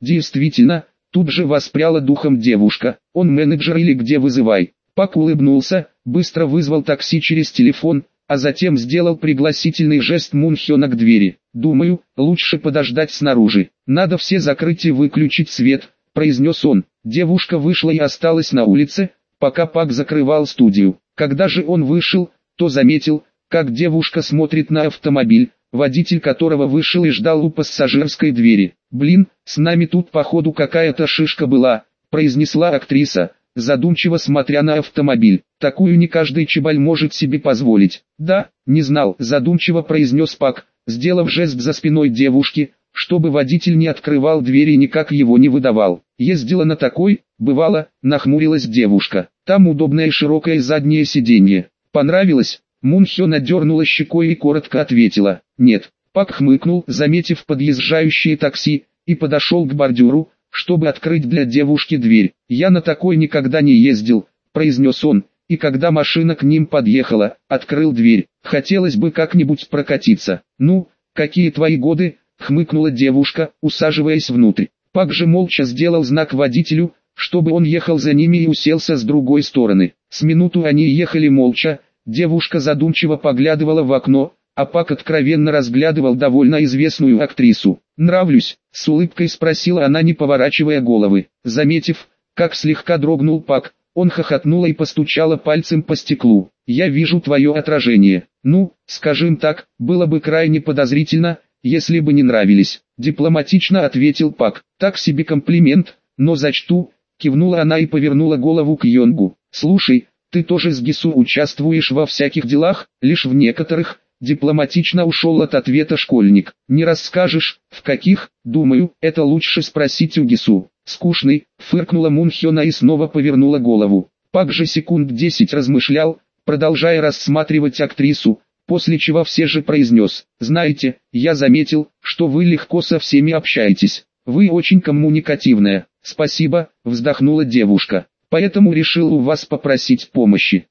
Действительно, тут же воспряла духом девушка. Он менеджер или где, вызывай. Пак улыбнулся, быстро вызвал такси через телефон, а затем сделал пригласительный жест Мун Хёна к двери. «Думаю, лучше подождать снаружи. Надо все закрыть и выключить свет», — произнес он. Девушка вышла и осталась на улице, пока Пак закрывал студию. Когда же он вышел, то заметил, как девушка смотрит на автомобиль, водитель которого вышел и ждал у пассажирской двери. «Блин, с нами тут походу какая-то шишка была», — произнесла актриса, задумчиво смотря на автомобиль. «Такую не каждый чебаль может себе позволить». «Да, не знал», — задумчиво произнес Пак, сделав жест за спиной девушки, чтобы водитель не открывал двери и никак его не выдавал. «Ездила на такой?» «Бывало», — нахмурилась девушка. «Там удобное широкое заднее сиденье. Понравилось?» Мун Хёна дернула щекой и коротко ответила: «Нет». Пак хмыкнул, заметив подъезжающее такси, и подошел к бордюру, чтобы открыть для девушки дверь. «Я на такой никогда не ездил», — произнес он, и когда машина к ним подъехала, открыл дверь. «Хотелось бы как-нибудь прокатиться». «Ну, какие твои годы?» — хмыкнула девушка, усаживаясь внутрь. Пак же молча сделал знак водителю, чтобы он ехал за ними, и уселся с другой стороны. С минуту они ехали молча, девушка задумчиво поглядывала в окно, а Пак откровенно разглядывал довольно известную актрису. «Нравлюсь?» — с улыбкой спросила она, не поворачивая головы. Заметив, как слегка дрогнул Пак, он хохотнула и постучала пальцем по стеклу. «Я вижу твое отражение. Ну, скажем так, было бы крайне подозрительно, если бы не нравились», — дипломатично ответил Пак. «Так себе комплимент, но зачту», — кивнула она и повернула голову к Йонгу. «Слушай, ты тоже с Гису участвуешь во всяких делах?» «Лишь в некоторых», — дипломатично ушел от ответа школьник. «Не расскажешь, в каких?» «Думаю, это лучше спросить у Гису». «Скучный», — фыркнула Мун Хёна и снова повернула голову. Пак же секунд 10 размышлял, продолжая рассматривать актрису, после чего все же произнес: «Знаете, я заметил, что вы легко со всеми общаетесь. Вы очень коммуникативная». «Спасибо», — вздохнула девушка. «Поэтому решил у вас попросить помощи».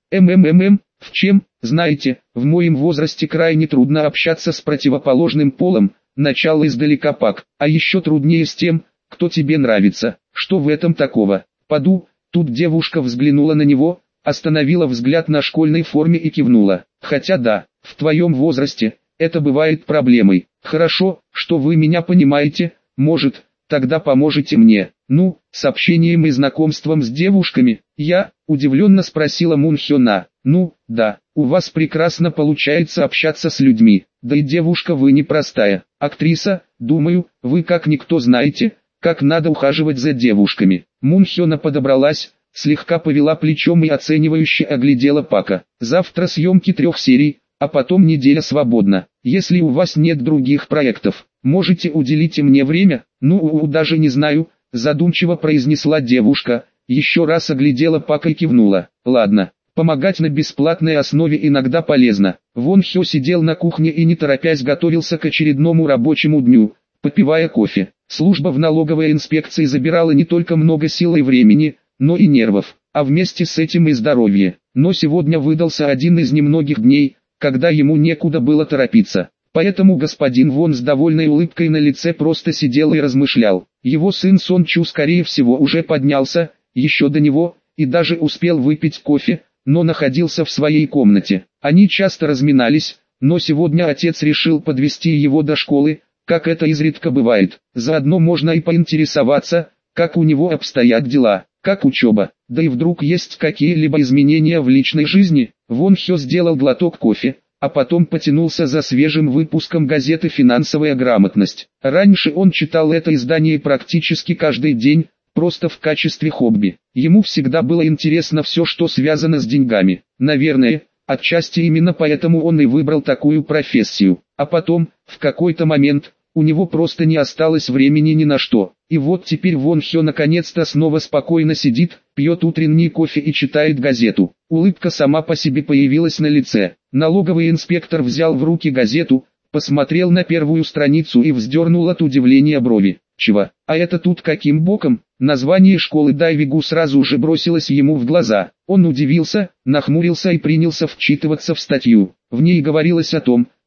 В чем? Знаете, в моем возрасте крайне трудно общаться с противоположным полом», — начал издалека Пак. «А еще труднее с тем, кто тебе нравится». «Что в этом такого?» «Поду». Тут девушка взглянула на него, остановила взгляд на школьной форме и кивнула. «Хотя да, в твоем возрасте это бывает проблемой. Хорошо, что вы меня понимаете, может, тогда поможете мне». «Ну, с общением и знакомством с девушками?» «Я?» – удивленно спросила Мун Хёна. «Ну, да, у вас прекрасно получается общаться с людьми, да и девушка вы непростая. Актриса, думаю, вы как никто знаете, как надо ухаживать за девушками». Мун Хёна подобралась, слегка повела плечом и оценивающе оглядела Пака. «Завтра съемки 3 серий, а потом неделя свободна. Если у вас нет других проектов, можете уделить мне время?» «Ну, даже не знаю», — задумчиво произнесла девушка, еще раз оглядела Пака и кивнула. «Ладно, помогать на бесплатной основе иногда полезно». Вон Хё сидел на кухне и не торопясь готовился к очередному рабочему дню, попивая кофе. Служба в налоговой инспекции забирала не только много сил и времени, но и нервов, а вместе с этим и здоровье. Но сегодня выдался один из немногих дней, когда ему некуда было торопиться. Поэтому господин Вон с довольной улыбкой на лице просто сидел и размышлял. Его сын Сон Чу скорее всего уже поднялся, еще до него, и даже успел выпить кофе, но находился в своей комнате. Они часто разминались, но сегодня отец решил подвести его до школы, как это изредка бывает. Заодно можно и поинтересоваться, как у него обстоят дела, как учеба, да и вдруг есть какие-либо изменения в личной жизни. Вон Хё сделал глоток кофе, а потом потянулся за свежим выпуском газеты «Финансовая грамотность». Раньше он читал это издание практически каждый день, просто в качестве хобби. Ему всегда было интересно все, что связано с деньгами. Наверное, отчасти именно поэтому он и выбрал такую профессию. А потом, в какой-то момент, у него просто не осталось времени ни на что. И вот теперь Вон Хё наконец-то снова спокойно сидит, пьет утренний кофе и читает газету. Улыбка сама по себе появилась на лице. Налоговый инспектор взял в руки газету, посмотрел на первую страницу и вздернул от удивления брови. «Чего? А это тут каким боком?» Название школы Дайвигу сразу же бросилось ему в глаза. Он удивился, нахмурился и принялся вчитываться в статью. В ней говорилось о том,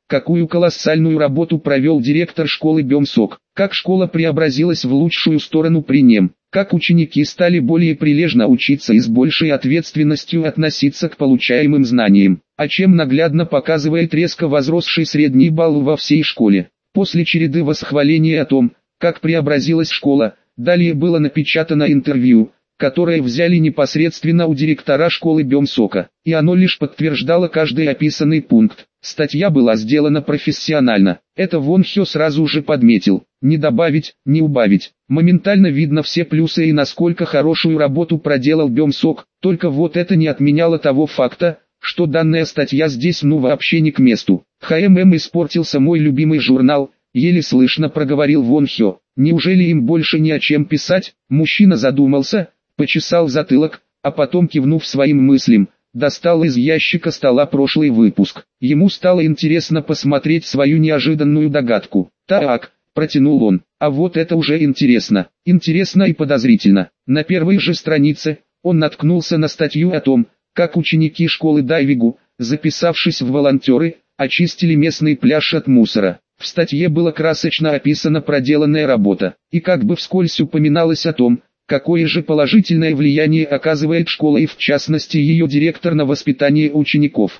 какую колоссальную работу провел директор школы Бемсок, как школа преобразилась в лучшую сторону при нем, как ученики стали более прилежно учиться и с большей ответственностью относиться к получаемым знаниям, о чем наглядно показывает резко возросший средний балл во всей школе. После череды восхвалений о том, как преобразилась школа, далее было напечатано интервью, которое взяли непосредственно у директора школы Бемсока, и оно лишь подтверждало каждый описанный пункт. Статья была сделана профессионально, это Вон Хё сразу же подметил, не добавить, не убавить. Моментально видно все плюсы и насколько хорошую работу проделал Бемсок, только вот это не отменяло того факта, что данная статья здесь вообще не к месту. Испортился мой любимый журнал, еле слышно проговорил Вон Хё. Неужели им больше не о чем писать? Мужчина задумался, почесал затылок, а потом, кивнув своим мыслям, достал из ящика стола прошлый выпуск. Ему стало интересно посмотреть свою неожиданную догадку. «Так», — протянул он, — «а вот это уже интересно. Интересно и подозрительно». На первой же странице он наткнулся на статью о том, как ученики школы дайвингу, записавшись в волонтеры, очистили местный пляж от мусора. В статье была красочно описана проделанная работа, и как бы вскользь упоминалось о том, какое же положительное влияние оказывает школа и в частности ее директор на воспитание учеников.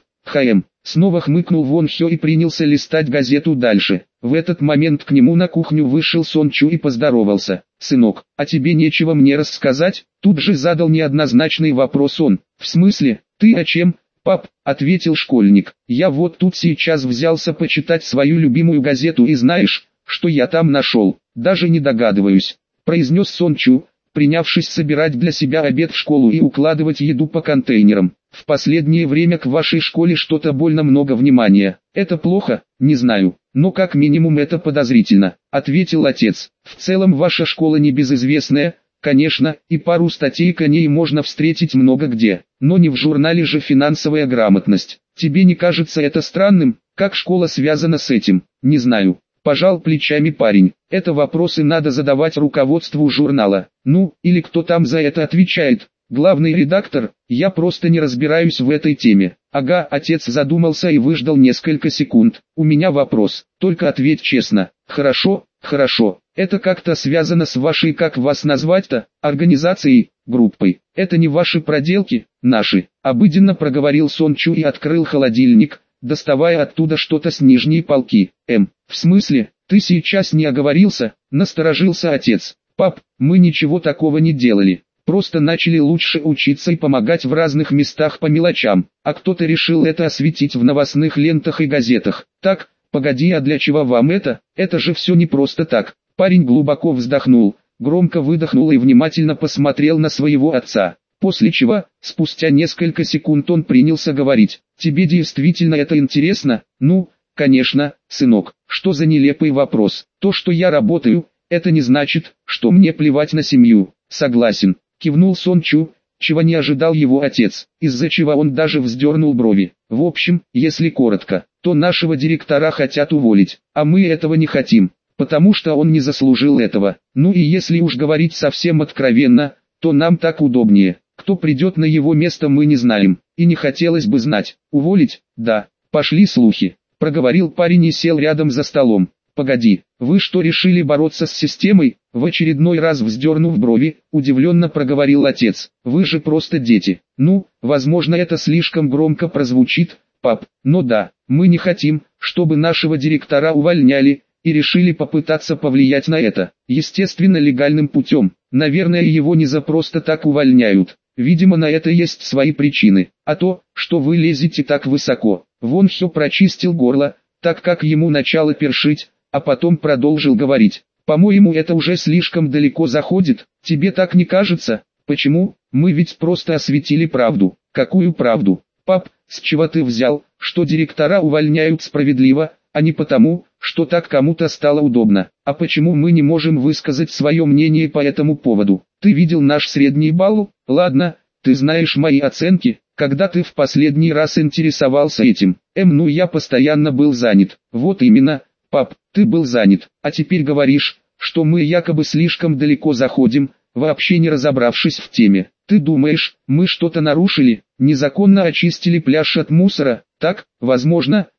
Снова хмыкнул Вон Хё и принялся листать газету дальше. В этот момент к нему на кухню вышел Сон Чу и поздоровался. «Сынок, а тебе нечего мне рассказать?» Тут же задал неоднозначный вопрос он. «В смысле, ты о чем?» «Пап», — ответил школьник, — «я вот тут сейчас взялся почитать свою любимую газету и знаешь, что я там нашел?» «Даже не догадываюсь», — произнес Сон Чу, принявшись собирать для себя обед в школу и укладывать еду по контейнерам. «В последнее время к вашей школе что-то больно много внимания. Это плохо? Не знаю, но как минимум это подозрительно», — ответил отец. «В целом ваша школа не безызвестная, конечно, и пару статей к ней можно встретить много где, но не в журнале же «Финансовая грамотность». Тебе не кажется это странным, как школа связана с этим?» «Не знаю», — пожал плечами парень. «Это вопросы надо задавать руководству журнала. Ну, или кто там за это отвечает. Главный редактор, я просто не разбираюсь в этой теме». «Ага», — отец задумался и выждал несколько секунд. «У меня вопрос, только ответь честно». «Хорошо, хорошо. Это как-то связано с вашей, как вас назвать-то, организацией, группой. Это не ваши проделки, наши», — обыденно проговорил Сон Чу и открыл холодильник, доставая оттуда что-то с нижней полки. В смысле, ты сейчас не оговорился?» — насторожился отец. «Пап, мы ничего такого не делали. Просто начали лучше учиться и помогать в разных местах по мелочам, а кто-то решил это осветить в новостных лентах и газетах. Так, погоди, а для чего вам это? Это же все не просто так». Парень глубоко вздохнул, громко выдохнул и внимательно посмотрел на своего отца. После чего, спустя несколько секунд он принялся говорить: «Тебе действительно это интересно?» «Ну, конечно, сынок, что за нелепый вопрос. То, что я работаю, это не значит, что мне плевать на семью». «Согласен», — кивнул Сон Чу, чего не ожидал его отец, из-за чего он даже вздернул брови. «В общем, если коротко, то нашего директора хотят уволить, а мы этого не хотим, потому что он не заслужил этого. Ну и если уж говорить совсем откровенно, то нам так удобнее. Кто придет на его место, мы не знаем, и не хотелось бы знать. Уволить? Да, пошли слухи», — проговорил парень и сел рядом за столом. «Погоди, вы что, решили бороться с системой?» В очередной раз вздернув брови, удивленно проговорил отец. «Вы же просто дети». «Ну, возможно, это слишком громко прозвучит, пап, но да, мы не хотим, чтобы нашего директора увольняли, и решили попытаться повлиять на это, естественно, легальным путем. Наверное, его не за просто так увольняют. Видимо, на это есть свои причины. А то, что вы лезете так высоко». Вон Хё прочистил горло, так как ему начало першить, а потом продолжил говорить. «По-моему, это уже слишком далеко заходит. Тебе так не кажется?» «Почему? Мы ведь просто осветили правду». «Какую правду? Пап, с чего ты взял, что директора увольняют справедливо, а не потому, что так кому-то стало удобно? А почему мы не можем высказать свое мнение по этому поводу? Ты видел наш средний балл? Ладно, ты знаешь мои оценки. Когда ты в последний раз интересовался этим?» «Ну я постоянно был занят». «Вот именно, пап, ты был занят, а теперь говоришь, что мы якобы слишком далеко заходим, вообще не разобравшись в теме. Ты думаешь, мы что-то нарушили, незаконно очистили пляж от мусора?» «Так, возможно,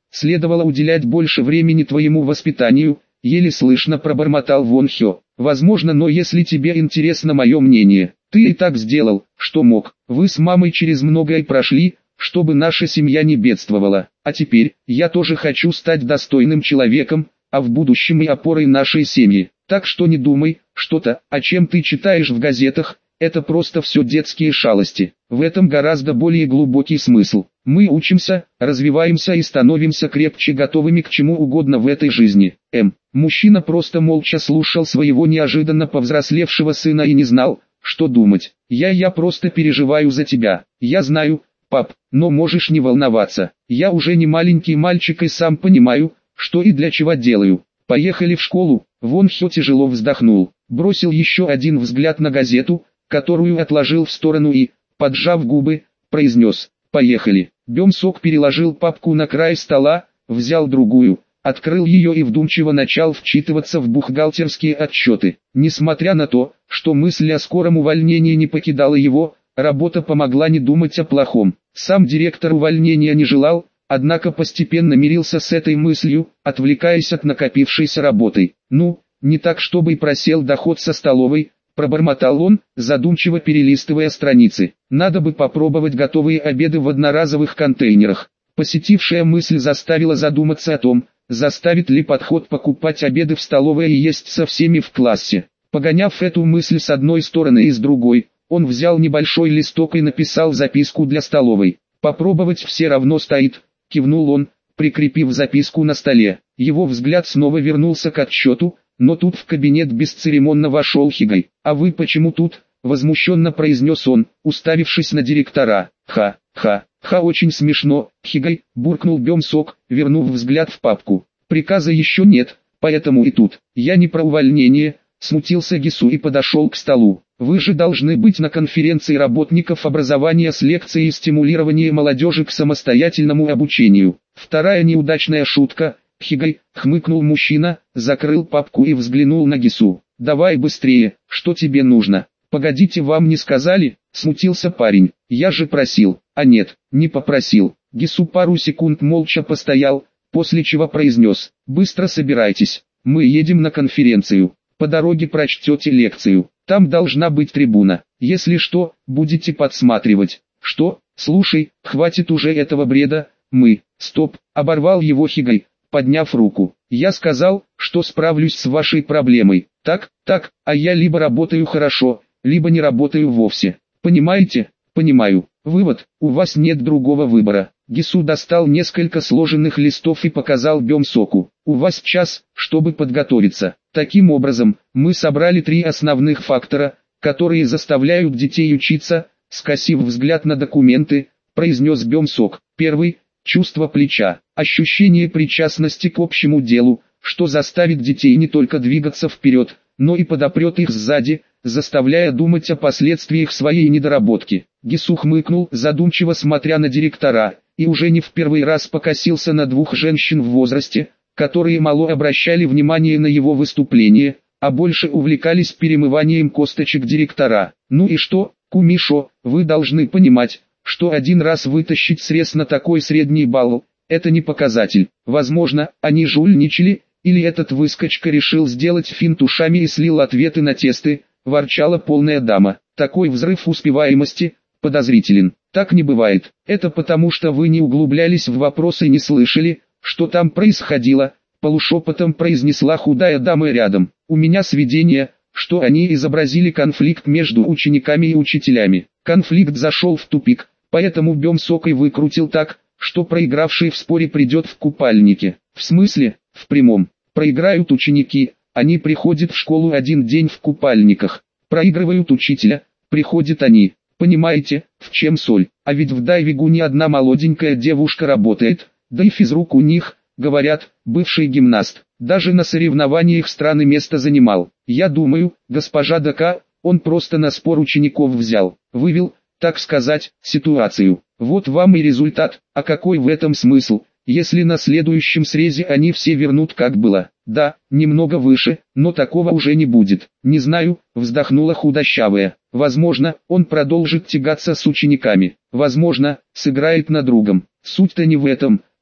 Следовало уделять больше времени твоему воспитанию, еле слышно пробормотал Вон Хё. Возможно, но если тебе интересно мое мнение, ты и так сделал, что мог. Вы с мамой через многое прошли, чтобы наша семья не бедствовала. А теперь, я тоже хочу стать достойным человеком, а в будущем и опорой нашей семьи. Так что не думай, что-то, о чем ты читаешь в газетах, это просто все детские шалости. В этом гораздо более глубокий смысл. Мы учимся, развиваемся и становимся крепче, готовыми к чему угодно в этой жизни. Мужчина просто молча слушал своего неожиданно повзрослевшего сына и не знал, что думать. Я просто переживаю за тебя. Я знаю, пап, но можешь не волноваться. Я уже не маленький мальчик и сам понимаю, что и для чего делаю. Поехали в школу. Вон Хё тяжело вздохнул, бросил еще один взгляд на газету, которую отложил в сторону и, поджав губы, произнес: «Поехали». Бём Сок переложил папку на край стола, взял другую, открыл ее и вдумчиво начал вчитываться в бухгалтерские отчеты. Несмотря на то, что мысль о скором увольнении не покидала его, работа помогла не думать о плохом. Сам директор увольнения не желал, однако постепенно мирился с этой мыслью, отвлекаясь от накопившейся работы. «Ну, не так чтобы и просел доход со столовой», пробормотал он, задумчиво перелистывая страницы. «Надо бы попробовать готовые обеды в одноразовых контейнерах». Посетившая мысль заставила задуматься о том, заставит ли подход покупать обеды в столовой и есть со всеми в классе. Погоняв эту мысль с одной стороны и с другой, он взял небольшой листок и написал записку для столовой. «Попробовать все равно стоит», кивнул он, прикрепив записку на столе. Его взгляд снова вернулся к отчету, но тут в кабинет бесцеремонно вошел Хигай. «А вы почему тут?» – возмущенно произнес он, уставившись на директора. «Ха, очень смешно, Хигай», – буркнул Бём Сок, вернув взгляд в папку. «Приказа еще нет, поэтому и тут. Я не про увольнение», – смутился Гису и подошел к столу. «Вы же должны быть на конференции работников образования с лекцией стимулирования молодежи к самостоятельному обучению». Вторая неудачная шутка. «Хигай», — хмыкнул мужчина, закрыл папку и взглянул на Гису. «Давай быстрее, что тебе нужно?» «Погодите, вам не сказали?» — смутился парень. «Я же просил». «А нет, не попросил». Гису пару секунд молча постоял, после чего произнес: «Быстро собирайтесь, мы едем на конференцию. По дороге прочтете лекцию, там должна быть трибуна. Если что, будете подсматривать». «Что? Слушай, хватит уже этого бреда, мы...» «Стоп», — оборвал его Хигай, подняв руку. «Я сказал, что справлюсь с вашей проблемой. Так, а я либо работаю хорошо, либо не работаю вовсе. Понимаете?» «Понимаю. Вывод: у вас нет другого выбора». Гису достал несколько сложенных листов и показал Бём Соку. «У вас час, чтобы подготовиться. Таким образом, мы собрали 3 основных фактора, которые заставляют детей учиться», скосив взгляд на документы, произнес Бём Сок. «Первый – чувство плеча, ощущение причастности к общему делу, что заставит детей не только двигаться вперед, но и подопрет их сзади, заставляя думать о последствиях своей недоработки». Гису хмыкнул, задумчиво смотря на директора, и уже не в первый раз покосился на 2 женщин в возрасте, которые мало обращали внимание на его выступление, а больше увлекались перемыванием косточек директора. «Ну и что, Кумишо, вы должны понимать, что один раз вытащить срез на такой средний балл – это не показатель. Возможно, они жульничали, или этот выскочка решил сделать финт ушами и слил ответы на тесты», ворчала полная дама. «Такой взрыв успеваемости подозрителен. Так не бывает. Это потому, что вы не углублялись в вопросы и не слышали, что там происходило», полушепотом произнесла худая дама рядом. «У меня сведения, что они изобразили конфликт между учениками и учителями. Конфликт зашел в тупик, поэтому Бём Сок и выкрутил так, что проигравший в споре придет в купальнике». «В смысле?» «В прямом. Проиграют ученики, они приходят в школу один день в купальниках. Проигрывают учителя, приходят они. Понимаете, в чем соль? А ведь в дайвингу ни одна молоденькая девушка работает, да и физрук у них, говорят, бывший гимнаст. Даже на соревнованиях страны место занимал. Я думаю, госпожа ДК, он просто на спор учеников взял, вывел, так сказать, ситуацию. Вот вам и результат. А какой в этом смысл, если на следующем срезе они все вернут как было?» «Да, немного выше, но такого уже не будет». «Не знаю», вздохнула худощавая. «Возможно, он продолжит тягаться с учениками. Возможно, сыграет на другом. Суть-то не в этом»,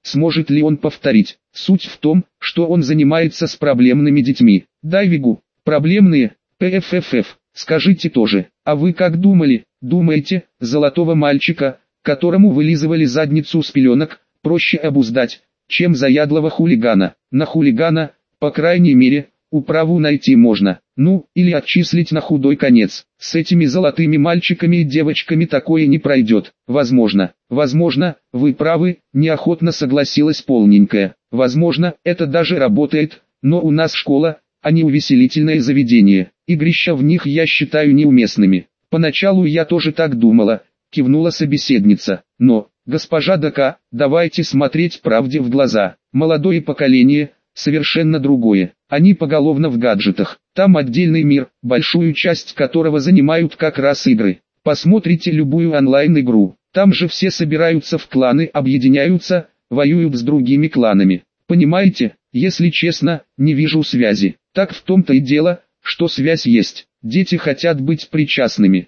сможет ли он повторить. Суть в том, что он занимается с проблемными детьми. Дайвигу, проблемные, ПФФФ, скажите тоже, а вы как думали, думаете, золотого мальчика, которому вылизывали задницу с пеленок, проще обуздать, чем заядлого хулигана. На хулигана, по крайней мере, управу найти можно, ну, или отчислить на худой конец. С этими золотыми мальчиками и девочками такое не пройдет. Возможно, вы правы, неохотно согласилась полненькая. Возможно, это даже работает, но у нас школа, а не увеселительное заведение. Игрища в них я считаю неуместными. Поначалу я тоже так думала, кивнула собеседница. Но, госпожа ДК, давайте смотреть правде в глаза. Молодое поколение, совершенно другое. Они поголовно в гаджетах. Там отдельный мир, большую часть которого занимают как раз игры. Посмотрите любую онлайн-игру. Там же все собираются в кланы, объединяются, воюют с другими кланами. Понимаете, если честно, не вижу связи. Так в том-то и дело, что связь есть. Дети хотят быть причастными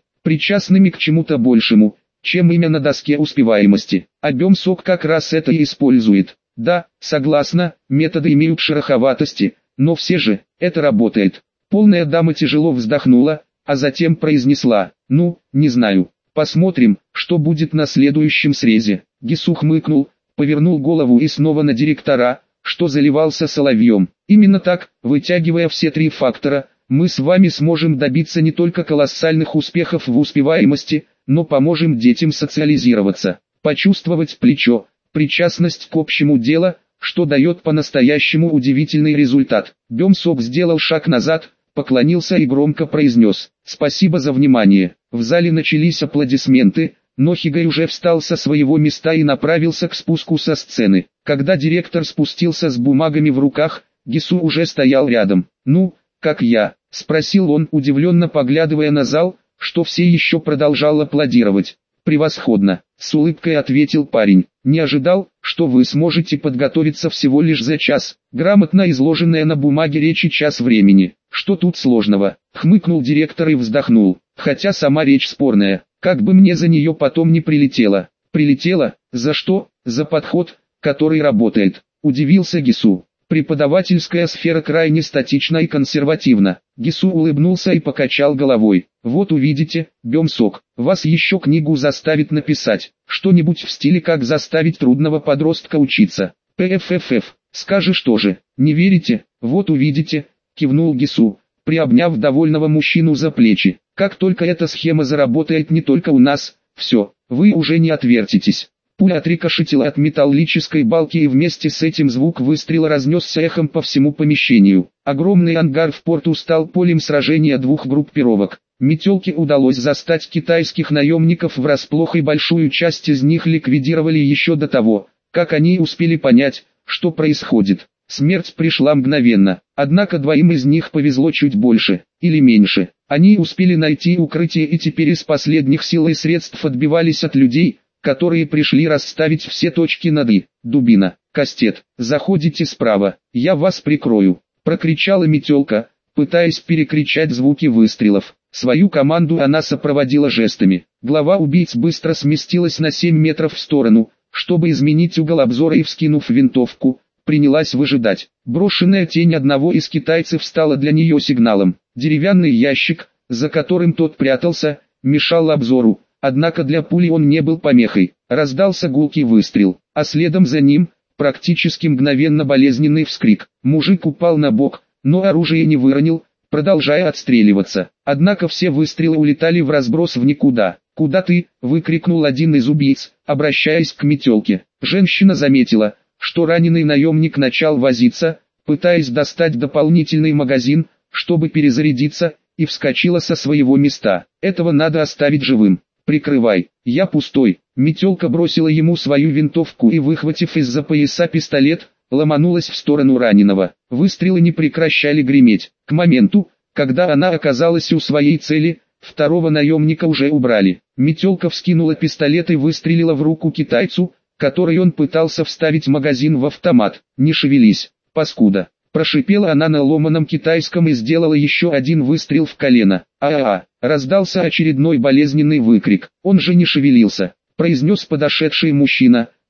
к чему-то большему, чем имя на доске успеваемости. А BioShock как раз это и использует. Да, согласна, методы имеют шероховатости, но все же, это работает. Полная дама тяжело вздохнула, а затем произнесла: ну, не знаю, посмотрим, что будет на следующем срезе. Гису хмыкнул, повернул голову и снова на директора, что заливался соловьем. Именно так, вытягивая все три фактора, мы с вами сможем добиться не только колоссальных успехов в успеваемости, но поможем детям социализироваться, почувствовать плечо, причастность к общему делу, что дает по-настоящему удивительный результат. BioShock сделал шаг назад, поклонился и громко произнес: «Спасибо за внимание». В зале начались аплодисменты, но Хигай уже встал со своего места и направился к спуску со сцены. Когда директор спустился с бумагами в руках, Гису уже стоял рядом. «Ну, как я?» – спросил он, удивленно поглядывая на зал, что все еще продолжал аплодировать. «Превосходно», – с улыбкой ответил парень. «Не ожидал, что вы сможете подготовиться всего лишь за час. Грамотно изложенная на бумаге речь и час времени. Что тут сложного?» – хмыкнул директор и вздохнул. «Хотя сама речь спорная, как бы мне за нее потом не прилетело». «Прилетело? За что?» «За подход, который работает», – удивился Гису. «Преподавательская сфера крайне статична и консервативна». Гису улыбнулся и покачал головой. «Вот увидите, BioShock, вас еще книгу заставит написать. Что-нибудь в стиле «Как заставить трудного подростка учиться». ПФФФ, скажешь тоже. Не верите? Вот увидите», кивнул Гису, приобняв довольного мужчину за плечи. «Как только эта схема заработает не только у нас, все, вы уже не отвертитесь». Пуля отрикошетила от металлической балки, и вместе с этим звук выстрела разнесся эхом по всему помещению. Огромный ангар в порту стал полем сражения двух группировок. Метелке удалось застать китайских наемников врасплох, и большую часть из них ликвидировали еще до того, как они успели понять, что происходит. Смерть пришла мгновенно, однако двоим из них повезло чуть больше, или меньше. Они успели найти укрытие и теперь из последних сил и средств отбивались от людей, которые пришли расставить все точки над «и». «Дубина, кастет, заходите справа, я вас прикрою», — прокричала метелка, пытаясь перекричать звуки выстрелов. Свою команду она сопроводила жестами. Глава убийц быстро сместилась на 7 метров в сторону, чтобы изменить угол обзора, и, вскинув винтовку, принялась выжидать. Брошенная тень одного из китайцев стала для нее сигналом. Деревянный ящик, за которым тот прятался, мешал обзору. Однако для пули он не был помехой. Раздался гулкий выстрел, а следом за ним, практически мгновенно, болезненный вскрик. Мужик упал на бок, но оружие не выронил, продолжая отстреливаться. Однако все выстрелы улетали в разброс в никуда. «Куда ты?» – выкрикнул один из убийц, обращаясь к метелке. Женщина заметила, что раненый наемник начал возиться, пытаясь достать дополнительный магазин, чтобы перезарядиться, и вскочила со своего места. «Этого надо оставить живым. Прикрывай, я пустой». Метелка бросила ему свою винтовку и, выхватив из-за пояса пистолет, ломанулась в сторону раненого. Выстрелы не прекращали греметь. К моменту, когда она оказалась у своей цели, второго наемника уже убрали. Метелка вскинула пистолет и выстрелила в руку китайцу, которой он пытался вставить магазин в автомат. «Не шевелись, паскуда!» Прошипела она на ломаном китайском и сделала еще один выстрел в колено. «А-а-а!» Раздался очередной болезненный выкрик. «Он же не шевелился!» Произнес подошедший мужчина,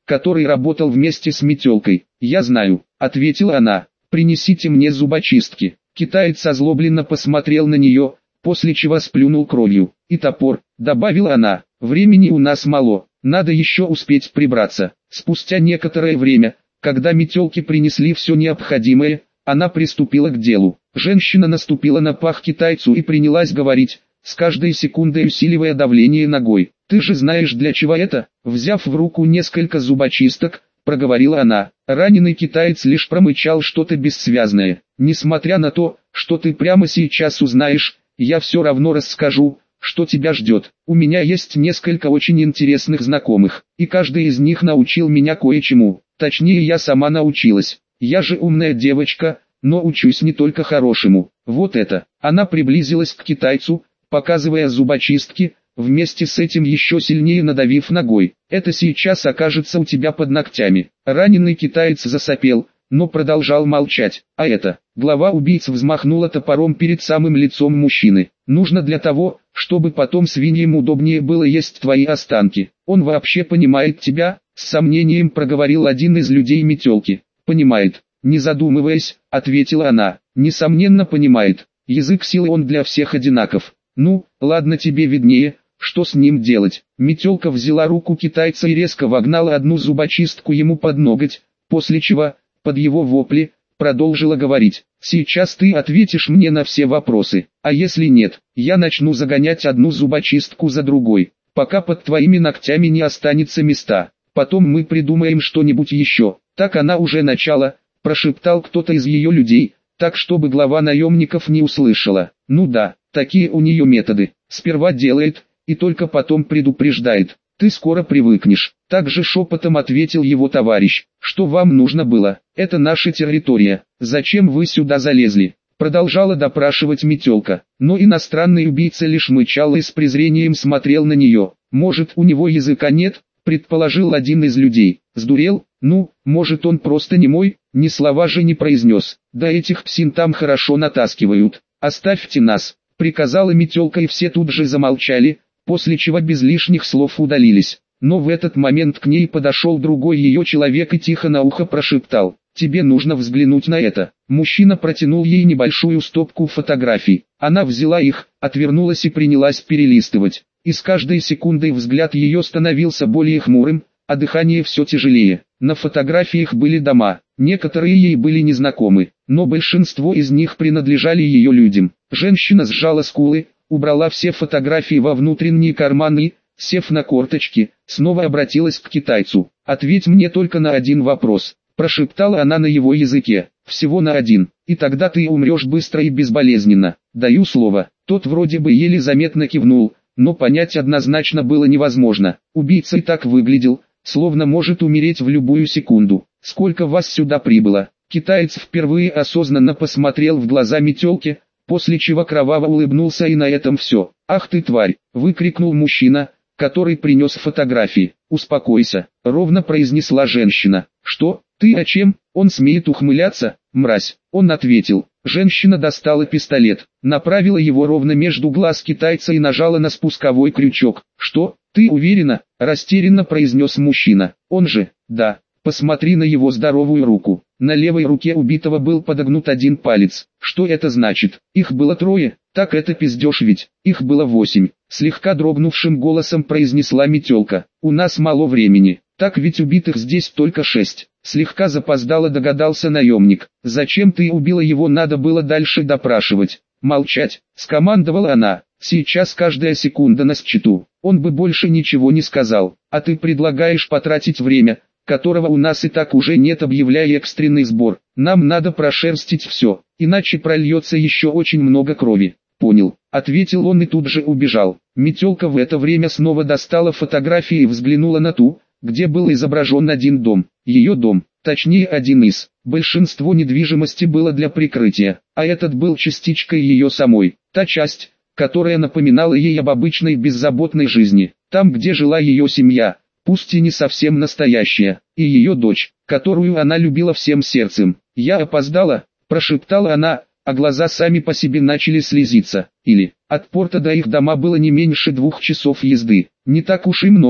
который работал вместе с метелкой. «Я знаю», — ответила она. «Принесите мне зубочистки». Китаец озлобленно посмотрел на нее, после чего сплюнул кровью. «И топор», — добавила она. «Времени у нас мало, надо еще успеть прибраться». Спустя некоторое время, когда метелки принесли все необходимое, она приступила к делу. Женщина наступила на пах китайцу и принялась говорить, с каждой секундой усиливая давление ногой. «Ты же знаешь, для чего это?» Взяв в руку несколько зубочисток, проговорила она. Раненый китаец лишь промычал что-то бессвязное. «Несмотря на то, что ты прямо сейчас узнаешь, я все равно расскажу, что тебя ждет. У меня есть несколько очень интересных знакомых, и каждый из них научил меня кое-чему. Точнее, я сама научилась. Я же умная девочка, но учусь не только хорошему. Вот это». Она приблизилась к китайцу, показывая зубочистки, вместе с этим еще сильнее надавив ногой. «Это сейчас окажется у тебя под ногтями». Раненый китаец засопел, но продолжал молчать. «А это?» Глава убийц взмахнула топором перед самым лицом мужчины. «Нужно для того, чтобы потом свиньям удобнее было есть твои останки. Он вообще понимает тебя?» С сомнением проговорил один из людей метелки. «Понимает». Не задумываясь, ответила она. «Несомненно понимает. Язык силы он для всех одинаков. Ну, ладно, тебе виднее, что с ним делать». Метелка взяла руку китайца и резко вогнала одну зубочистку ему под ноготь, после чего, под его вопли, продолжила говорить. «Сейчас ты ответишь мне на все вопросы, а если нет, я начну загонять одну зубочистку за другой, пока под твоими ногтями не останется места. Потом мы придумаем что-нибудь еще». «Так она уже начала», — прошептал кто-то из ее людей, так чтобы глава наемников не услышала. «Ну да, такие у нее методы. Сперва делает, и только потом предупреждает. Ты скоро привыкнешь». Также шепотом ответил его товарищ. «Что вам нужно было? Это наша территория. Зачем вы сюда залезли?» Продолжала допрашивать метелка. Но иностранный убийца лишь мычал и с презрением смотрел на нее. «Может, у него языка нет?» Предположил один из людей. «Сдурел? Ну, может, он просто немой?» Ни слова же не произнес. «Да этих псин там хорошо натаскивают. Оставьте нас», приказала метелка, и все тут же замолчали, после чего без лишних слов удалились. Но в этот момент к ней подошел другой ее человек и тихо на ухо прошептал: «Тебе нужно взглянуть на это». Мужчина протянул ей небольшую стопку фотографий. Она взяла их, отвернулась и принялась перелистывать. И с каждой секундой взгляд ее становился более хмурым, а дыхание все тяжелее. На фотографиях были дома, некоторые ей были незнакомы, но большинство из них принадлежали ее людям. Женщина сжала скулы, убрала все фотографии во внутренние карманы и, сев на корточки, снова обратилась к китайцу. «Ответь мне только на один вопрос», – прошептала она на его языке. «Всего на один, и тогда ты умрешь быстро и безболезненно. Даю слово». Тот вроде бы еле заметно кивнул, но понять однозначно было невозможно. Убийца и так выглядел, словно может умереть в любую секунду. «Сколько вас сюда прибыло?» Китаец впервые осознанно посмотрел в глаза метелки, после чего кроваво улыбнулся, и на этом все. «Ах ты тварь!» – выкрикнул мужчина, который принес фотографии. «Успокойся», – ровно произнесла женщина. «Что? Ты о чем? Он смеет ухмыляться? Мразь!» Он ответил. Женщина достала пистолет, направила его ровно между глаз китайца и нажала на спусковой крючок. «Что? Ты уверена?» – растерянно произнес мужчина. «Он же, да. Посмотри на его здоровую руку. На левой руке убитого был подогнут один палец. Что это значит? Их было трое? Так это пиздеж ведь. Их было 8. Слегка дрогнувшим голосом произнесла метелка. «У нас мало времени. Так ведь убитых здесь только 6. Слегка запоздало догадался наемник. «Зачем ты убила его?» Надо было дальше допрашивать. «Молчать», скомандовала она. «Сейчас каждая секунда на счету». Он бы больше ничего не сказал. «А ты предлагаешь потратить время, которого у нас и так уже нет, объявляя экстренный сбор. Нам надо прошерстить все, иначе прольется еще очень много крови». «Понял», ответил он и тут же убежал. Метелка в это время снова достала фотографии и взглянула на ту, где был изображен один дом. Ее дом, точнее один из. Большинство недвижимости было для прикрытия, а этот был частичкой ее самой. Та часть, которая напоминала ей об обычной беззаботной жизни. Там, где жила ее семья, пусть и не совсем настоящая, и ее дочь, которую она любила всем сердцем. «Я опоздала», прошептала она, а глаза сами по себе начали слезиться. От порта до их дома было не меньше 2 часов езды. Не так уж и много,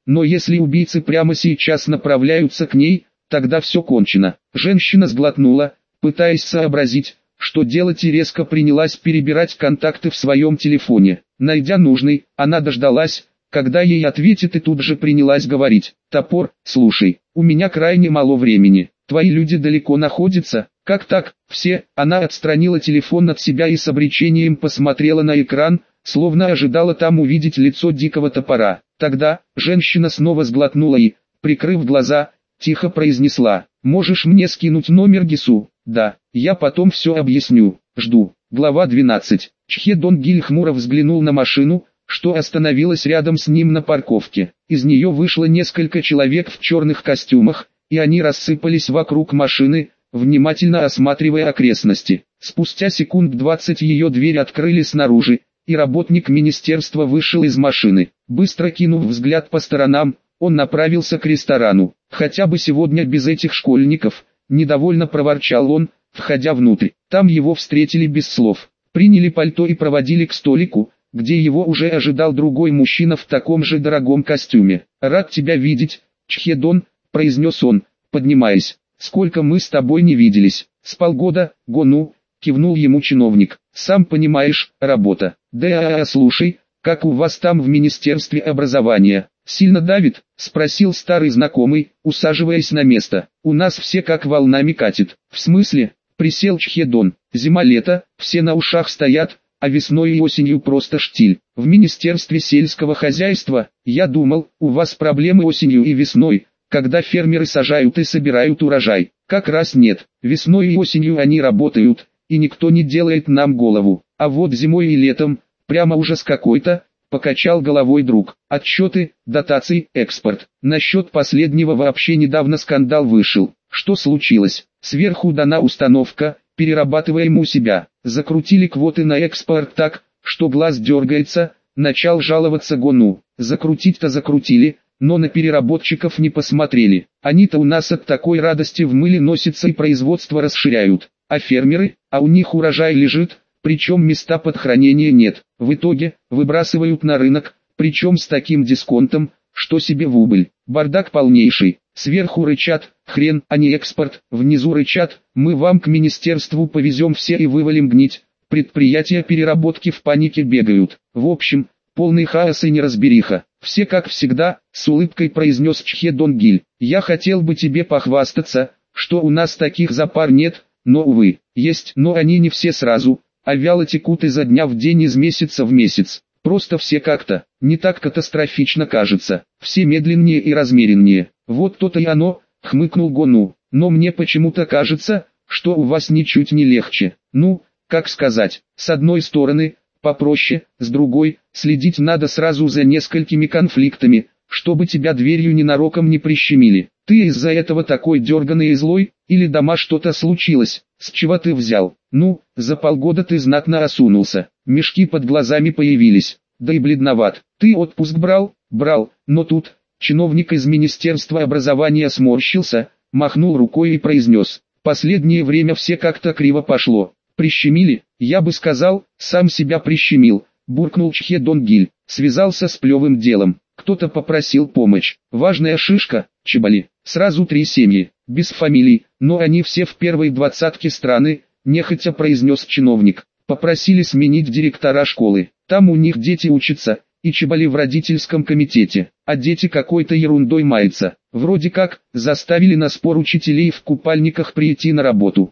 но если убийцы прямо сейчас направляются к ней, тогда все кончено. Женщина сглотнула, пытаясь сообразить, что делать, и резко принялась перебирать контакты в своем телефоне. Найдя нужный, она дождалась, когда ей ответит, и тут же принялась говорить. «Топор, слушай, у меня крайне мало времени, твои люди далеко находятся, как так, все?» Она отстранила телефон от себя и с обречением посмотрела на экран, словно ожидала там увидеть лицо дикого топора. Тогда, женщина снова сглотнула и, прикрыв глаза, тихо произнесла: «Можешь мне скинуть номер ГИСУ?» «Да, я потом все объясню, жду». Глава 12. Чхе Дон Гиль хмуро взглянул на машину, что остановилась рядом с ним на парковке. Из нее вышло несколько человек в черных костюмах, и они рассыпались вокруг машины, внимательно осматривая окрестности. Спустя секунд 20 ее дверь открыли снаружи, и работник министерства вышел из машины. Быстро кинув взгляд по сторонам, он направился к ресторану. «Хотя бы сегодня без этих школьников», — недовольно проворчал он, входя внутрь. Там его встретили без слов, приняли пальто и проводили к столику, где его уже ожидал другой мужчина в таком же дорогом костюме. «Рад тебя видеть, Чхе Дон», — произнес он, поднимаясь. «Сколько мы с тобой не виделись?» «С полгода, Гону», — кивнул ему чиновник. «Сам понимаешь, работа». «Да, слушай, как у вас там в Министерстве образования? Сильно давит?» — спросил старый знакомый, усаживаясь на место. «У нас все как волнами катит». «В смысле?» — присел Чхе Дон. «Зима-лето, все на ушах стоят, а весной и осенью просто штиль. В Министерстве сельского хозяйства, я думал, у вас проблемы осенью и весной, когда фермеры сажают и собирают урожай. Как раз нет, весной и осенью они работают, и никто не делает нам голову. А вот зимой и летом, прямо ужас какой-то», — покачал головой друг. «Отчеты, дотации, экспорт». Насчет последнего вообще недавно скандал вышел. Что случилось? Сверху дана установка, перерабатываем у себя. Закрутили квоты на экспорт так, что глаз дергается, начал жаловаться Гону. Закрутить-то закрутили, но на переработчиков не посмотрели. Они-то у нас от такой радости в мыле носятся и производство расширяют. А фермеры, а у них урожай лежит, причем места под хранение нет. В итоге, выбрасывают на рынок, причем с таким дисконтом, что себе в убыль. Бардак полнейший. Сверху рычат: хрен, а не экспорт. Внизу рычат: мы вам к министерству повезем все и вывалим гнить. Предприятия переработки в панике бегают. В общем, полный хаос и неразбериха. Все как всегда, с улыбкой произнес Чхе Дон Гиль. Я хотел бы тебе похвастаться, что у нас таких запар нет, но увы, есть, но они не все сразу, а вяло текут изо дня в день, из месяца в месяц. Просто все как-то, не так катастрофично кажется, все медленнее и размереннее. Вот то-то и оно, хмыкнул Гону, но мне почему-то кажется, что у вас ничуть не легче. Ну, как сказать, с одной стороны, попроще, с другой, следить надо сразу за несколькими конфликтами, чтобы тебя дверью ненароком не прищемили. Ты из-за этого такой дерганый и злой, или дома что-то случилось? С чего ты взял? Ну, за полгода ты знатно осунулся, мешки под глазами появились, да и бледноват. Ты отпуск брал? Брал, но тут, чиновник из Министерства образования сморщился, махнул рукой и произнес: последнее время все как-то криво пошло. Прищемили? Я бы сказал, сам себя прищемил, буркнул Чхе Дон Гиль. Связался с плевым делом. Кто-то попросил помощь. Важная шишка, Чебали. Сразу 3 семьи, без фамилий, но они все в первой 20-ке страны, нехотя произнес чиновник. Попросили сменить директора школы. Там у них дети учатся, и Чебали в родительском комитете, а дети какой-то ерундой маются. Вроде как, заставили на спор учителей в купальниках прийти на работу.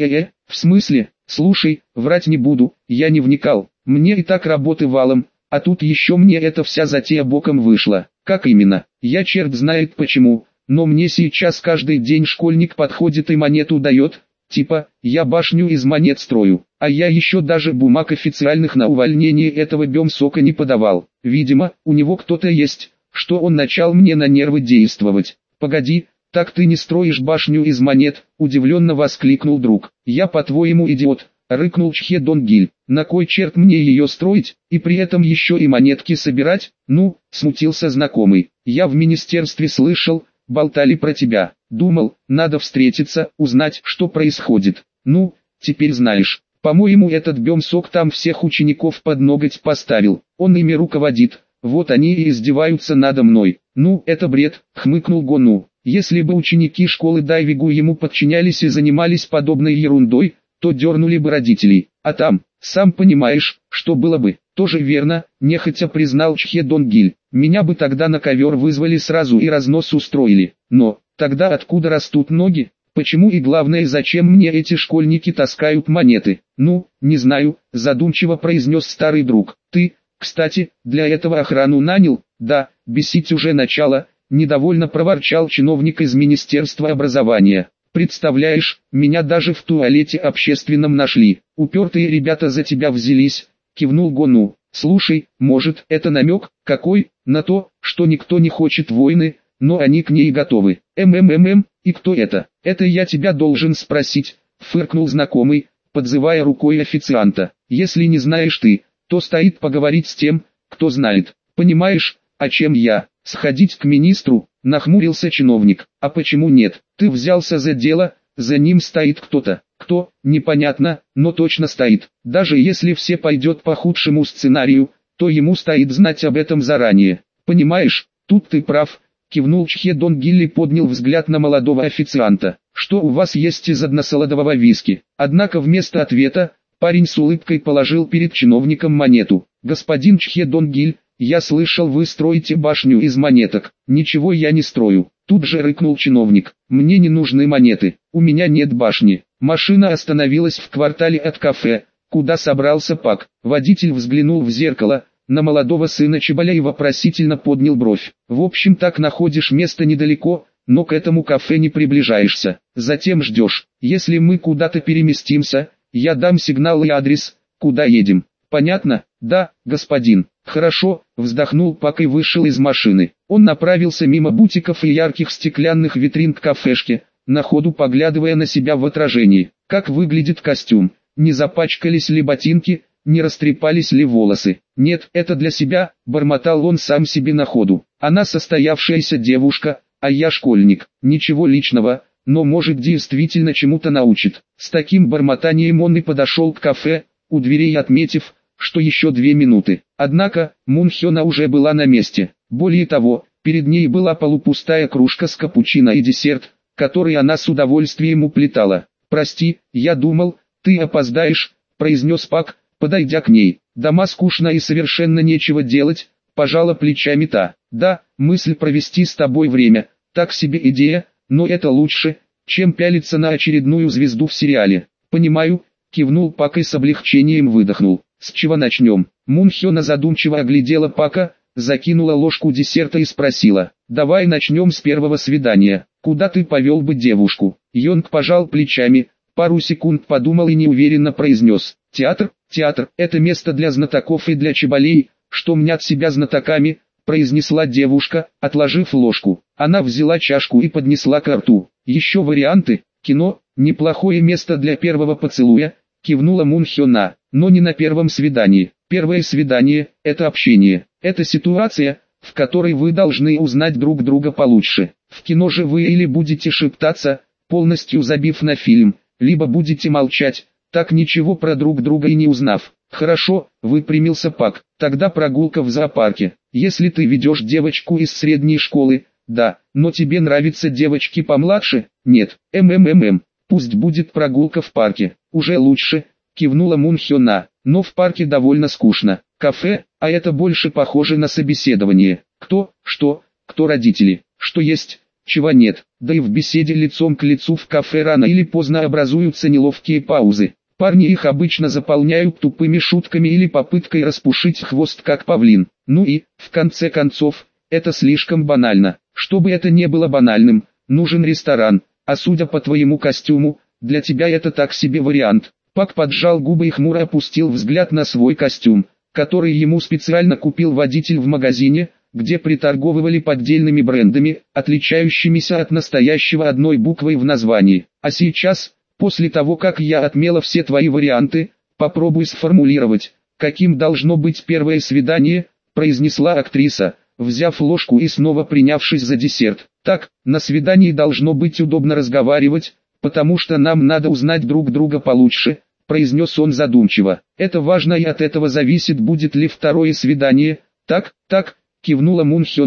В смысле? Слушай, врать не буду, я не вникал, мне и так работы валом, а тут еще мне эта вся затея боком вышла. Как именно? Я черт знает почему, но мне сейчас каждый день школьник подходит и монету дает, типа, я башню из монет строю, а я еще даже бумаг официальных на увольнение этого бемсока не подавал. Видимо, у него кто-то есть, что он начал мне на нервы действовать. Погоди, так ты не строишь башню из монет, удивленно воскликнул друг. Я по-твоему идиот, рыкнул Чхе Дон Гиль. На кой черт мне ее строить, и при этом еще и монетки собирать? Ну, смутился знакомый. Я в министерстве слышал, болтали про тебя. Думал, надо встретиться, узнать, что происходит. Ну, теперь знаешь. По-моему, этот бемсок там всех учеников под ноготь поставил. Он ими руководит. Вот они и издеваются надо мной. Ну, это бред, хмыкнул Гону. Если бы ученики школы дайвингу ему подчинялись и занимались подобной ерундой, то дернули бы родителей. А там, сам понимаешь, что было бы. Тоже верно, нехотя признал Чхе Донгиль. Меня бы тогда на ковер вызвали сразу и разнос устроили. Но, тогда откуда растут ноги? Почему и главное, зачем мне эти школьники таскают монеты? Ну, не знаю, задумчиво произнес старый друг. Ты, кстати, для этого охрану нанял? Да, бесить уже начало, недовольно проворчал чиновник из Министерства образования. Представляешь, меня даже в туалете общественном нашли. Упертые ребята за тебя взялись, кивнул Гону. Слушай, может, это намек? Какой? На то, что никто не хочет войны, но они к ней готовы. И кто это? Это я тебя должен спросить, фыркнул знакомый, подзывая рукой официанта. Если не знаешь ты, то стоит поговорить с тем, кто знает. Понимаешь, о чем я? Сходить к министру? Нахмурился чиновник. А почему нет? Ты взялся за дело, за ним стоит кто-то. Кто? Непонятно, но точно стоит. Даже если все пойдет по худшему сценарию, то ему стоит знать об этом заранее. Понимаешь, тут ты прав. Кивнул Чхе Донгиль и поднял взгляд на молодого официанта. Что у вас есть из односолодового виски? Однако вместо ответа, парень с улыбкой положил перед чиновником монету. Господин Чхе Донгиль, я слышал, вы строите башню из монеток. Ничего я не строю. Тут же рыкнул чиновник. Мне не нужны монеты, у меня нет башни. Машина остановилась в квартале от кафе, куда собрался Пак. Водитель взглянул в зеркало на молодого сына Чеболя и вопросительно поднял бровь. В общем, так находишь место недалеко, но к этому кафе не приближаешься. Затем ждешь. Если мы куда-то переместимся, я дам сигнал и адрес, куда едем. Понятно? Да, господин. Хорошо, вздохнул Пак и вышел из машины. Он направился мимо бутиков и ярких стеклянных витрин к кафешке, на ходу поглядывая на себя в отражении. Как выглядит костюм? Не запачкались ли ботинки? Не растрепались ли волосы? Нет, это для себя, бормотал он сам себе на ходу. Она состоявшаяся девушка, а я школьник. Ничего личного, но может действительно чему-то научит. С таким бормотанием он и подошел к кафе, у дверей отметив, что еще 2 минуты. Однако, Мун Хёна уже была на месте. Более того, перед ней была полупустая кружка с капучино и десерт, который она с удовольствием уплетала. «Прости, я думал, ты опоздаешь», — произнес Пак, подойдя к ней. «Дома скучно и совершенно нечего делать», — пожала плечами та. «Да, мысль провести с тобой время, так себе идея, но это лучше, чем пялиться на очередную звезду в сериале». «Понимаю», — кивнул Пак и с облегчением выдохнул. «С чего начнем?» Мун Хёна задумчиво оглядела Пака, закинула ложку десерта и спросила. «Давай начнем с первого свидания. Куда ты повел бы девушку?» Йонг пожал плечами, пару секунд подумал и неуверенно произнес. «Театр, театр, это место для знатоков и для чеболей, что мнят себя знатоками», произнесла девушка, отложив ложку. Она взяла чашку и поднесла ко рту. «Еще варианты? Кино, неплохое место для первого поцелуя», кивнула Мун Хёна, «но не на первом свидании. Первое свидание – это общение, это ситуация, в которой вы должны узнать друг друга получше. В кино же вы или будете шептаться, полностью забив на фильм, либо будете молчать, так ничего про друг друга и не узнав». «Хорошо», — выпрямился Пак, — «тогда прогулка в зоопарке. Если ты ведешь девочку из средней школы, да, но тебе нравятся девочки помладше, нет, пусть будет прогулка в парке, уже лучше», — кивнула Мун Хёна, «но в парке довольно скучно. Кафе, а это больше похоже на собеседование. Кто, что, кто родители, что есть, чего нет, да и в беседе лицом к лицу в кафе рано или поздно образуются неловкие паузы. Парни их обычно заполняют тупыми шутками или попыткой распушить хвост как павлин. Ну и, в конце концов, это слишком банально. Чтобы это не было банальным, нужен ресторан, а судя по твоему костюму, для тебя это так себе вариант». Пак поджал губы и хмуро опустил взгляд на свой костюм, который ему специально купил водитель в магазине, где приторговывали поддельными брендами, отличающимися от настоящего одной буквой в названии. «А сейчас, после того как я отмела все твои варианты, попробуй сформулировать, каким должно быть первое свидание», произнесла актриса, взяв ложку и снова принявшись за десерт. «Так, на свидании должно быть удобно разговаривать, потому что нам надо узнать друг друга получше», произнес он задумчиво. «Это важно и от этого зависит, будет ли второе свидание». Так, кивнула Мун Хёна.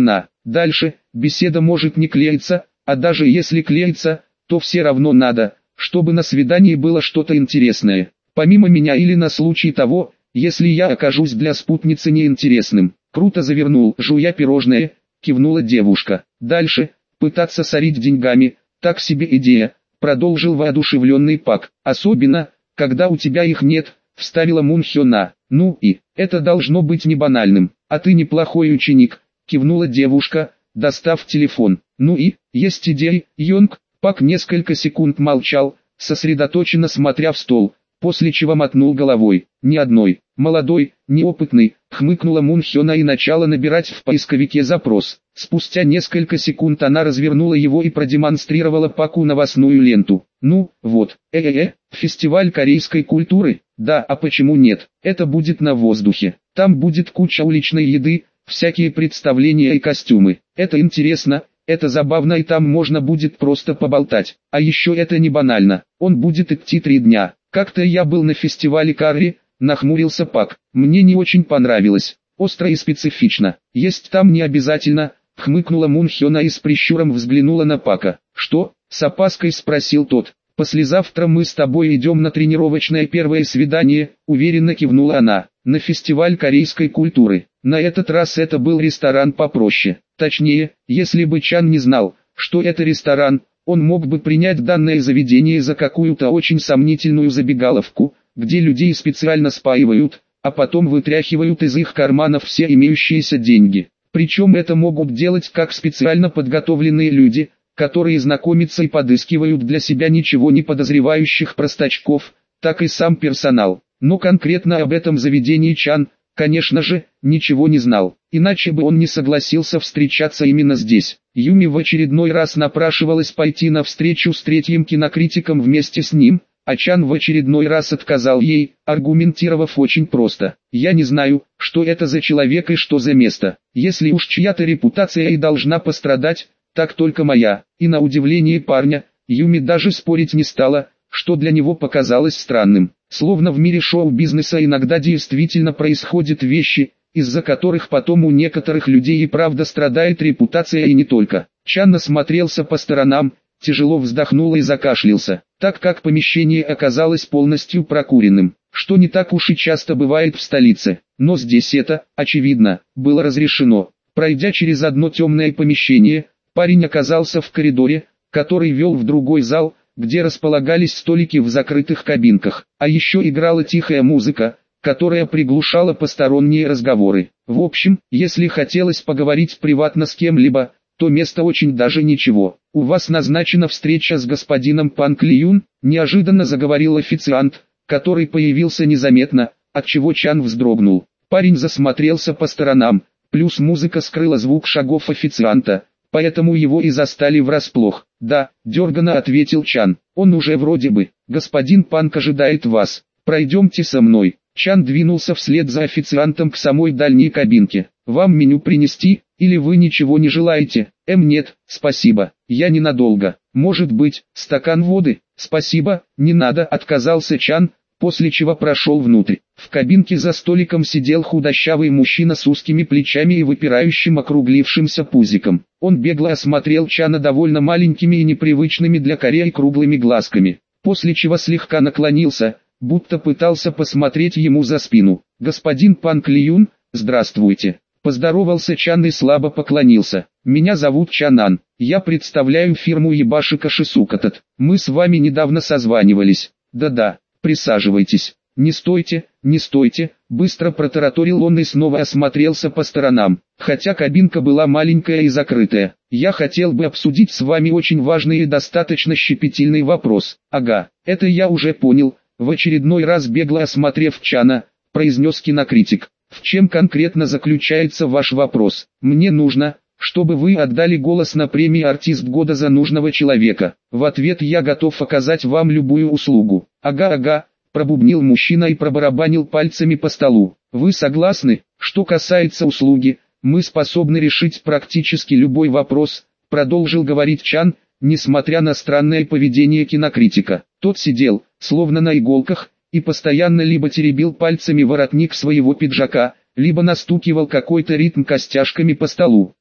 Дальше, беседа может не клеиться, а даже если клеится, то все равно надо, чтобы на свидании было что-то интересное, помимо меня или на случай того, если я окажусь для спутницы неинтересным. Круто завернул, жуя пирожное, кивнула девушка. Дальше, пытаться сорить деньгами, так себе идея, продолжил воодушевленный Пак. Особенно, когда у тебя их нет, вставила Мун Хёна. Ну и, это должно быть не банальным. А ты неплохой ученик, кивнула девушка, достав телефон. Ну и, есть идеи, Йонг? Пак несколько секунд молчал, сосредоточенно смотря в стол, после чего мотнул головой. Ни одной. Молодой, неопытный, хмыкнула Мун Хёна и начала набирать в поисковике запрос. Спустя несколько секунд она развернула его и продемонстрировала Паку новостную ленту. Ну, вот, фестиваль корейской культуры? Да, а почему нет? Это будет на воздухе. Там будет куча уличной еды, всякие представления и костюмы. Это интересно, это забавно и там можно будет просто поболтать. А еще это не банально. Он будет идти 3 дня. Как-то я был на фестивале карри, нахмурился Пак. Мне не очень понравилось. Остро и специфично. Есть там не обязательно, хмыкнула Мун Хёна и с прищуром взглянула на Пака. Что? С опаской спросил тот. Послезавтра мы с тобой идем на тренировочное первое свидание, уверенно кивнула она. На фестиваль корейской культуры. На этот раз это был ресторан попроще. Точнее, если бы Чан не знал, что это ресторан, он мог бы принять данное заведение за какую-то очень сомнительную забегаловку, где людей специально спаивают, а потом вытряхивают из их карманов все имеющиеся деньги. Причем это могут делать как специально подготовленные люди, которые знакомятся и подыскивают для себя ничего не подозревающих простачков, так и сам персонал. Но конкретно об этом заведении Чан, конечно же, ничего не знал, иначе бы он не согласился встречаться именно здесь. Юми в очередной раз напрашивалась пойти на встречу с третьим кинокритиком вместе с ним, а Чан в очередной раз отказал ей, аргументировав очень просто. «Я не знаю, что это за человек и что за место. Если уж чья-то репутация и должна пострадать, так только моя». И на удивление парня, Юми даже спорить не стала, что для него показалось странным. Словно в мире шоу-бизнеса иногда действительно происходят вещи, из-за которых потом у некоторых людей и правда страдает репутация и не только. Чан осмотрелся по сторонам, тяжело вздохнул и закашлялся, так как помещение оказалось полностью прокуренным, что не так уж и часто бывает в столице. Но здесь это, очевидно, было разрешено. Пройдя через одно темное помещение, парень оказался в коридоре, который вел в другой зал, где располагались столики в закрытых кабинках, а еще играла тихая музыка, которая приглушала посторонние разговоры. В общем, если хотелось поговорить приватно с кем-либо, то место очень даже ничего. «У вас назначена встреча с господином Панк Ли-юн», неожиданно заговорил официант, который появился незаметно, отчего Чан вздрогнул. Парень засмотрелся по сторонам, плюс музыка скрыла звук шагов официанта, поэтому его и застали врасплох. «Да», — дерганно ответил Чан, — «он уже вроде бы. Господин Панк ожидает вас. Пройдемте со мной». Чан двинулся вслед за официантом к самой дальней кабинке. «Вам меню принести, или вы ничего не желаете?» Нет, спасибо, я ненадолго. Может быть, стакан воды?» «Спасибо, не надо», — отказался Чан, после чего прошел внутрь. В кабинке за столиком сидел худощавый мужчина с узкими плечами и выпирающим округлившимся пузиком. Он бегло осмотрел Чана довольно маленькими и непривычными для Кореи круглыми глазками, после чего слегка наклонился, будто пытался посмотреть ему за спину. «Господин Панк Ли-юн, здравствуйте». Поздоровался Чан и слабо поклонился. «Меня зовут Чанан, я представляю фирму Ебашика Шисукатат. Мы с вами недавно созванивались». «Да-да, присаживайтесь». «Не стойте, не стойте», быстро протараторил он и снова осмотрелся по сторонам, хотя кабинка была маленькая и закрытая. «Я хотел бы обсудить с вами очень важный и достаточно щепетильный вопрос». «Ага, это я уже понял», в очередной раз бегло осмотрев Чана, произнес кинокритик. «В чем конкретно заключается ваш вопрос? Мне нужно, чтобы вы отдали голос на премии «Артист года» за нужного человека. В ответ я готов оказать вам любую услугу». «Ага», пробубнил мужчина и пробарабанил пальцами по столу. «Вы согласны? Что касается услуги, мы способны решить практически любой вопрос», продолжил говорить Чан, несмотря на странное поведение кинокритика. Тот сидел, словно на иголках, и постоянно либо теребил пальцами воротник своего пиджака, либо настукивал какой-то ритм костяшками по столу.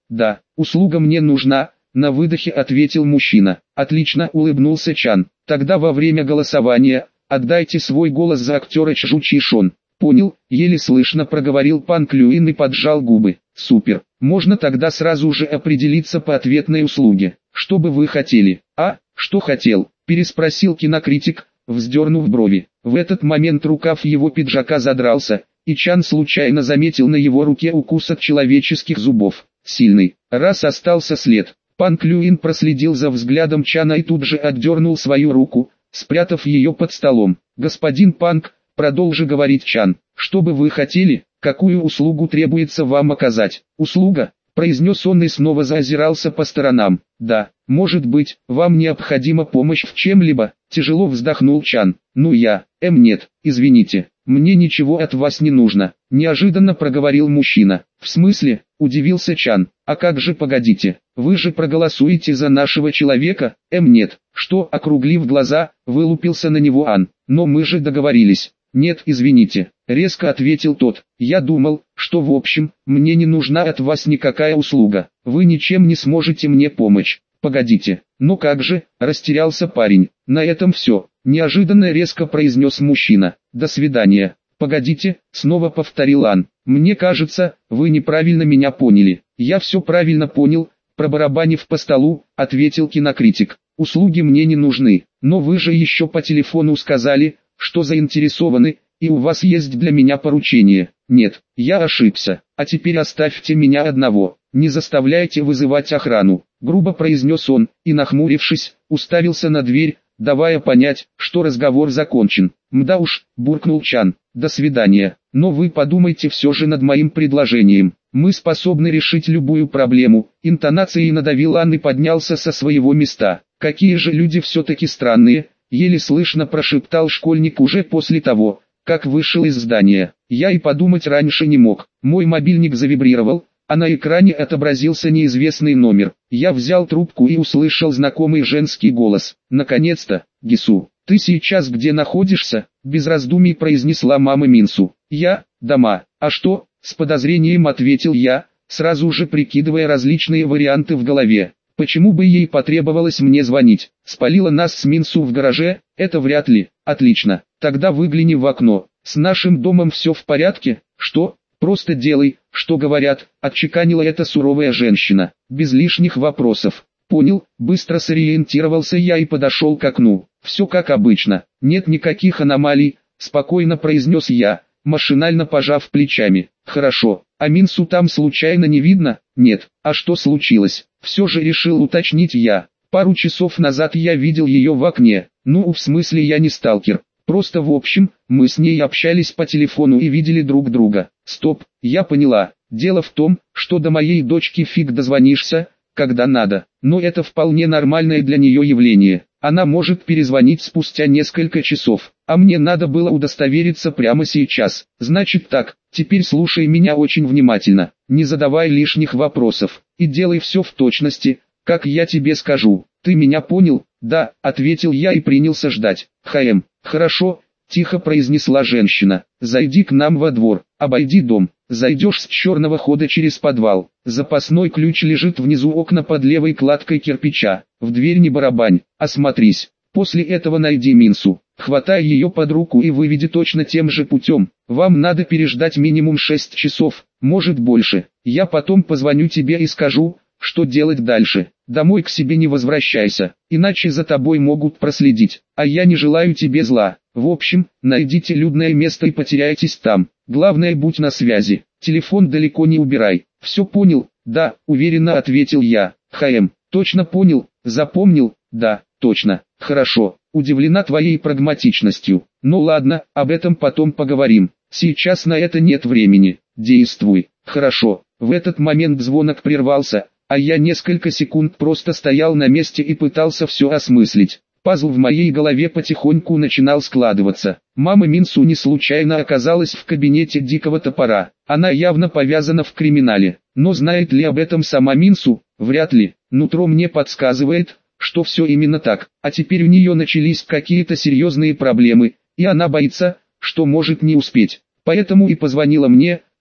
Да, услуга мне нужна, на выдохе ответил мужчина. Отлично, улыбнулся Чан. Тогда во время голосования, отдайте свой голос за актера Чжу Чишон. Понял, еле слышно проговорил Пан Клюин и поджал губы. Супер, можно тогда сразу же определиться по ответной услуге. Что бы вы хотели? А, что хотел? Переспросил кинокритик, вздернув брови. В этот момент рукав его пиджака задрался, и Чан случайно заметил на его руке укус от человеческих зубов. Сильный, раз остался след. Пан Клюин проследил за взглядом Чана и тут же отдернул свою руку, спрятав ее под столом. «Господин Панк», продолжи говорить Чан, что бы вы хотели, какую услугу требуется вам оказать? Услуга, произнес он и снова заозирался по сторонам. Да, может быть, вам необходима помощь в чем-либо, тяжело вздохнул Чан. Ну нет, извините, мне ничего от вас не нужно, неожиданно проговорил мужчина. В смысле, удивился Чан, а как же погодите, вы же проголосуете за нашего человека? Нет, что, округлив глаза, вылупился на него Ан, но мы же договорились. Нет, извините, резко ответил тот. Я думал, что в общем, мне не нужна от вас никакая услуга. Вы ничем не сможете мне помочь. Погодите, ну как же, растерялся парень. На этом все, неожиданно резко произнес мужчина. До свидания. Погодите, снова повторил Ан. Мне кажется, вы неправильно меня поняли. Я все правильно понял, пробарабанив по столу, ответил кинокритик. Услуги мне не нужны, но вы же еще по телефону сказали, что заинтересованы, и у вас есть для меня поручение. Нет, я ошибся, а теперь оставьте меня одного, не заставляйте вызывать охрану, грубо произнес он, и нахмурившись, уставился на дверь, давая понять, что разговор закончен. Мда уж, буркнул Чан, до свидания, но вы подумайте все же над моим предложением. Мы способны решить любую проблему. Интонацией надавил Ан и поднялся со своего места. Какие же люди все-таки странные. Еле слышно прошептал школьник уже после того, как вышел из здания. Я и подумать раньше не мог. Мой мобильник завибрировал, а на экране отобразился неизвестный номер. Я взял трубку и услышал знакомый женский голос. Наконец-то, Гису, ты сейчас где находишься? Без раздумий произнесла мама Минсу. Я, дома. А что? С подозрением ответил я, сразу же прикидывая различные варианты в голове. Почему бы ей потребовалось мне звонить? Спалила нас с Минсу в гараже? Это вряд ли. Отлично. Тогда выгляни в окно. С нашим домом все в порядке? Что? Просто делай, что говорят, отчеканила эта суровая женщина. Без лишних вопросов. Понял, быстро сориентировался я и подошел к окну. Все как обычно. Нет никаких аномалий, спокойно произнес я, машинально пожав плечами. Хорошо. А Минсу там случайно не видно? Нет. А что случилось? Все же решил уточнить я. Пару часов назад я видел ее в окне. Ну, в смысле я не сталкер. Просто в общем, мы с ней общались по телефону и видели друг друга. Стоп, я поняла. Дело в том, что до моей дочки фиг дозвонишься, когда надо. Но это вполне нормальное для нее явление. Она может перезвонить спустя несколько часов. А мне надо было удостовериться прямо сейчас. Значит так, теперь слушай меня очень внимательно. Не задавай лишних вопросов. И делай все в точности, как я тебе скажу. Ты меня понял? Да, ответил я и принялся ждать. Хорошо, тихо произнесла женщина. Зайди к нам во двор, обойди дом. Зайдешь с черного хода через подвал. Запасной ключ лежит внизу окна под левой кладкой кирпича. В дверь не барабань, осмотрись. После этого найди Минсу. Хватай ее под руку и выведи точно тем же путем. Вам надо переждать минимум 6 часов, может больше. Я потом позвоню тебе и скажу, что делать дальше. Домой к себе не возвращайся, иначе за тобой могут проследить. А я не желаю тебе зла. В общем, найдите людное место и потеряйтесь там. Главное, будь на связи. Телефон далеко не убирай. Все понял? Да, уверенно ответил я. Точно понял, запомнил? Да, точно. Хорошо, удивлена твоей прагматичностью. Ну ладно, об этом потом поговорим. Сейчас на это нет времени. Действуй. Хорошо. В этот момент звонок прервался, а я несколько секунд просто стоял на месте и пытался все осмыслить. Пазл в моей голове потихоньку начинал складываться. Мама Минсу не случайно оказалась в кабинете Дикого Топора. Она явно повязана в криминале. Но знает ли об этом сама Минсу? Вряд ли. Нутро мне подсказывает, что все именно так. А теперь у нее начались какие-то серьезные проблемы, и она боится, что может не успеть. Поэтому и позвонила мне,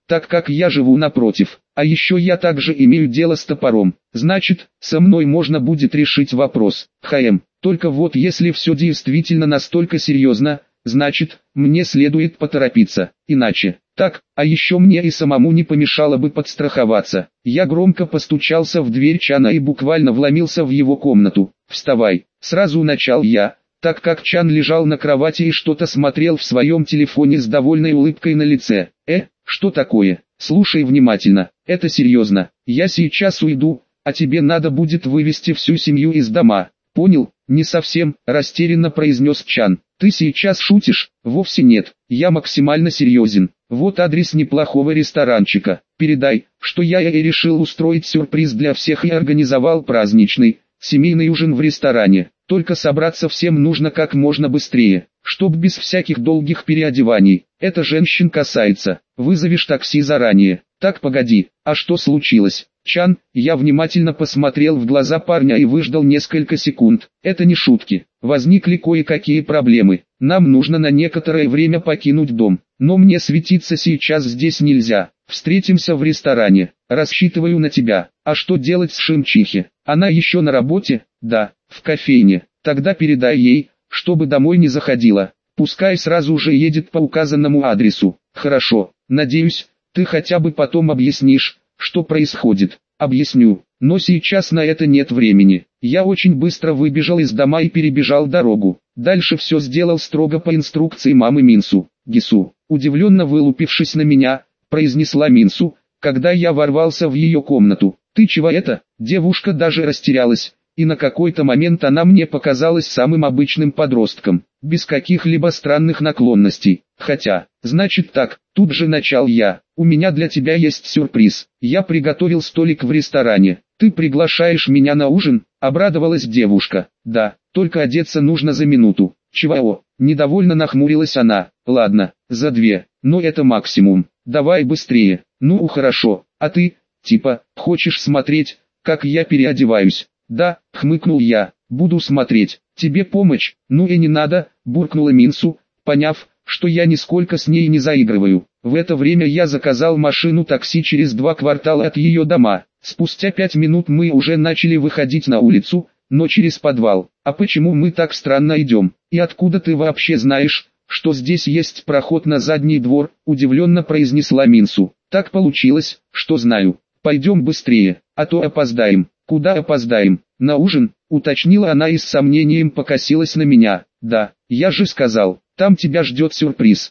так как я живу напротив. А еще я также имею дело с топором. Значит, со мной можно будет решить вопрос. Только вот если все действительно настолько серьезно, значит, мне следует поторопиться, иначе. Так, а еще мне и самому не помешало бы подстраховаться. Я громко постучался в дверь Чана и буквально вломился в его комнату. «Вставай!» Сразу начал я, так как Чан лежал на кровати и что-то смотрел в своем телефоне с довольной улыбкой на лице. Что такое? Слушай внимательно, это серьезно. Я сейчас уйду, а тебе надо будет вывести всю семью из дома. Понял? Не совсем, растерянно произнес Чан. Ты сейчас шутишь? Вовсе нет, я максимально серьезен. Вот адрес неплохого ресторанчика. Передай, что я и решил устроить сюрприз для всех и организовал праздничный, семейный ужин в ресторане. Только собраться всем нужно как можно быстрее, чтоб без всяких долгих переодеваний. Это женщин касается. Вызовешь такси заранее. Так, погоди, а что случилось? Чан, я внимательно посмотрел в глаза парня и выждал несколько секунд. Это не шутки. Возникли кое-какие проблемы. Нам нужно на некоторое время покинуть дом. Но мне светиться сейчас здесь нельзя. Встретимся в ресторане. Рассчитываю на тебя. А что делать с Шимчихи? Она еще на работе? Да, в кофейне. Тогда передай ей, чтобы домой не заходила. Пускай сразу же едет по указанному адресу. Хорошо, надеюсь, ты хотя бы потом объяснишь, что происходит. Объясню, но сейчас на это нет времени. Я очень быстро выбежал из дома и перебежал дорогу. Дальше все сделал строго по инструкции мамы Минсу. Гису, удивленно вылупившись на меня, произнесла Минсу, когда я ворвался в ее комнату. Ты чего это? Девушка даже растерялась, и на какой-то момент она мне показалась самым обычным подростком, без каких-либо странных наклонностей. Хотя, значит так, тут же начал я. У меня для тебя есть сюрприз. Я приготовил столик в ресторане. Ты приглашаешь меня на ужин? Обрадовалась девушка. Да, только одеться нужно за минуту. Чего? Недовольно нахмурилась она. Ладно, за 2, но это максимум. Давай быстрее. Ну хорошо, а ты, типа, хочешь смотреть, как я переодеваюсь? Да, хмыкнул я, буду смотреть. Тебе помочь? Ну и не надо, буркнула Минсу, поняв, что я нисколько с ней не заигрываю. В это время я заказал машину такси через 2 квартала от ее дома. Спустя 5 минут мы уже начали выходить на улицу, но через подвал. А почему мы так странно идем? И откуда ты вообще знаешь, что здесь есть проход на задний двор? Удивленно произнесла Минсу. Так получилось, что знаю. Пойдем быстрее, а то опоздаем. Куда опоздаем? На ужин? Уточнила она и с сомнением покосилась на меня. Да, я же сказал, там тебя ждет сюрприз.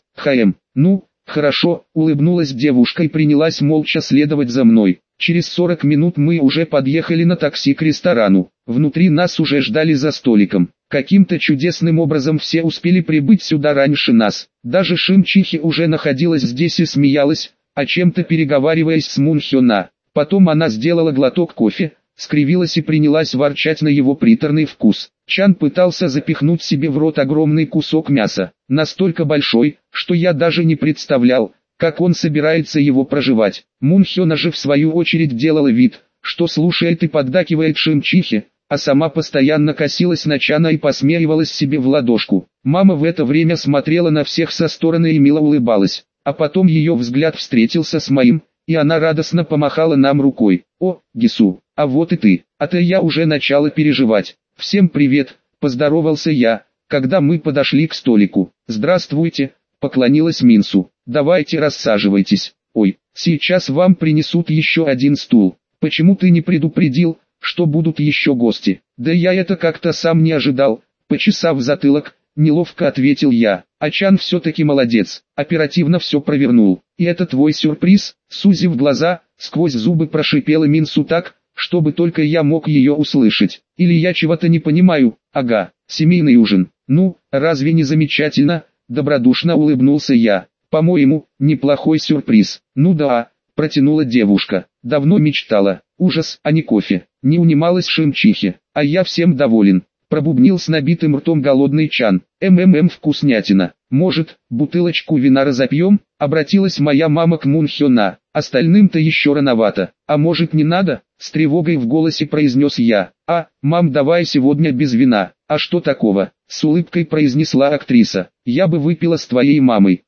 Ну, хорошо, улыбнулась девушка и принялась молча следовать за мной. Через 40 минут мы уже подъехали на такси к ресторану. Внутри нас уже ждали за столиком. Каким-то чудесным образом все успели прибыть сюда раньше нас. Даже Шимчихи уже находилась здесь и смеялась, о чем-то переговариваясь с Мунхёна. Потом она сделала глоток кофе, скривилась и принялась ворчать на его приторный вкус. Чан пытался запихнуть себе в рот огромный кусок мяса, настолько большой, что я даже не представлял, как он собирается его прожевать. Мунхёна же в свою очередь делала вид, что слушает и поддакивает Шимчихе, а сама постоянно косилась на Чана и посмеивалась себе в ладошку. Мама в это время смотрела на всех со стороны и мило улыбалась, а потом ее взгляд встретился с моим, и она радостно помахала нам рукой. «О, Гису, а вот и ты, а-то я уже начала переживать». «Всем привет», — поздоровался я, когда мы подошли к столику. «Здравствуйте», — поклонилась Минсу. «Давайте рассаживайтесь. Ой, сейчас вам принесут еще один стул. Почему ты не предупредил, что будут еще гости?» «Да я это как-то сам не ожидал», — почесав затылок, неловко ответил я. «А Чан все-таки молодец, оперативно все провернул. И это твой сюрприз?» Сузив глаза, сквозь зубы прошипела Минсу так, чтобы только я мог ее услышать. «Или я чего-то не понимаю?» «Ага, семейный ужин. Ну, разве не замечательно?» Добродушно улыбнулся я. «По-моему, неплохой сюрприз». «Ну да», протянула девушка. «Давно мечтала. Ужас, а не кофе». Не унималась Шимчихи. «А я всем доволен», пробубнил с набитым ртом голодный Чан. Вкуснятина. Может, бутылочку вина разопьем?» Обратилась моя мама к Мунхёна. «Остальным-то еще рановато. А может не надо?» С тревогой в голосе произнес я. Мам, давай сегодня без вина». «А что такого?» С улыбкой произнесла актриса. «Я бы выпила с твоей мамой».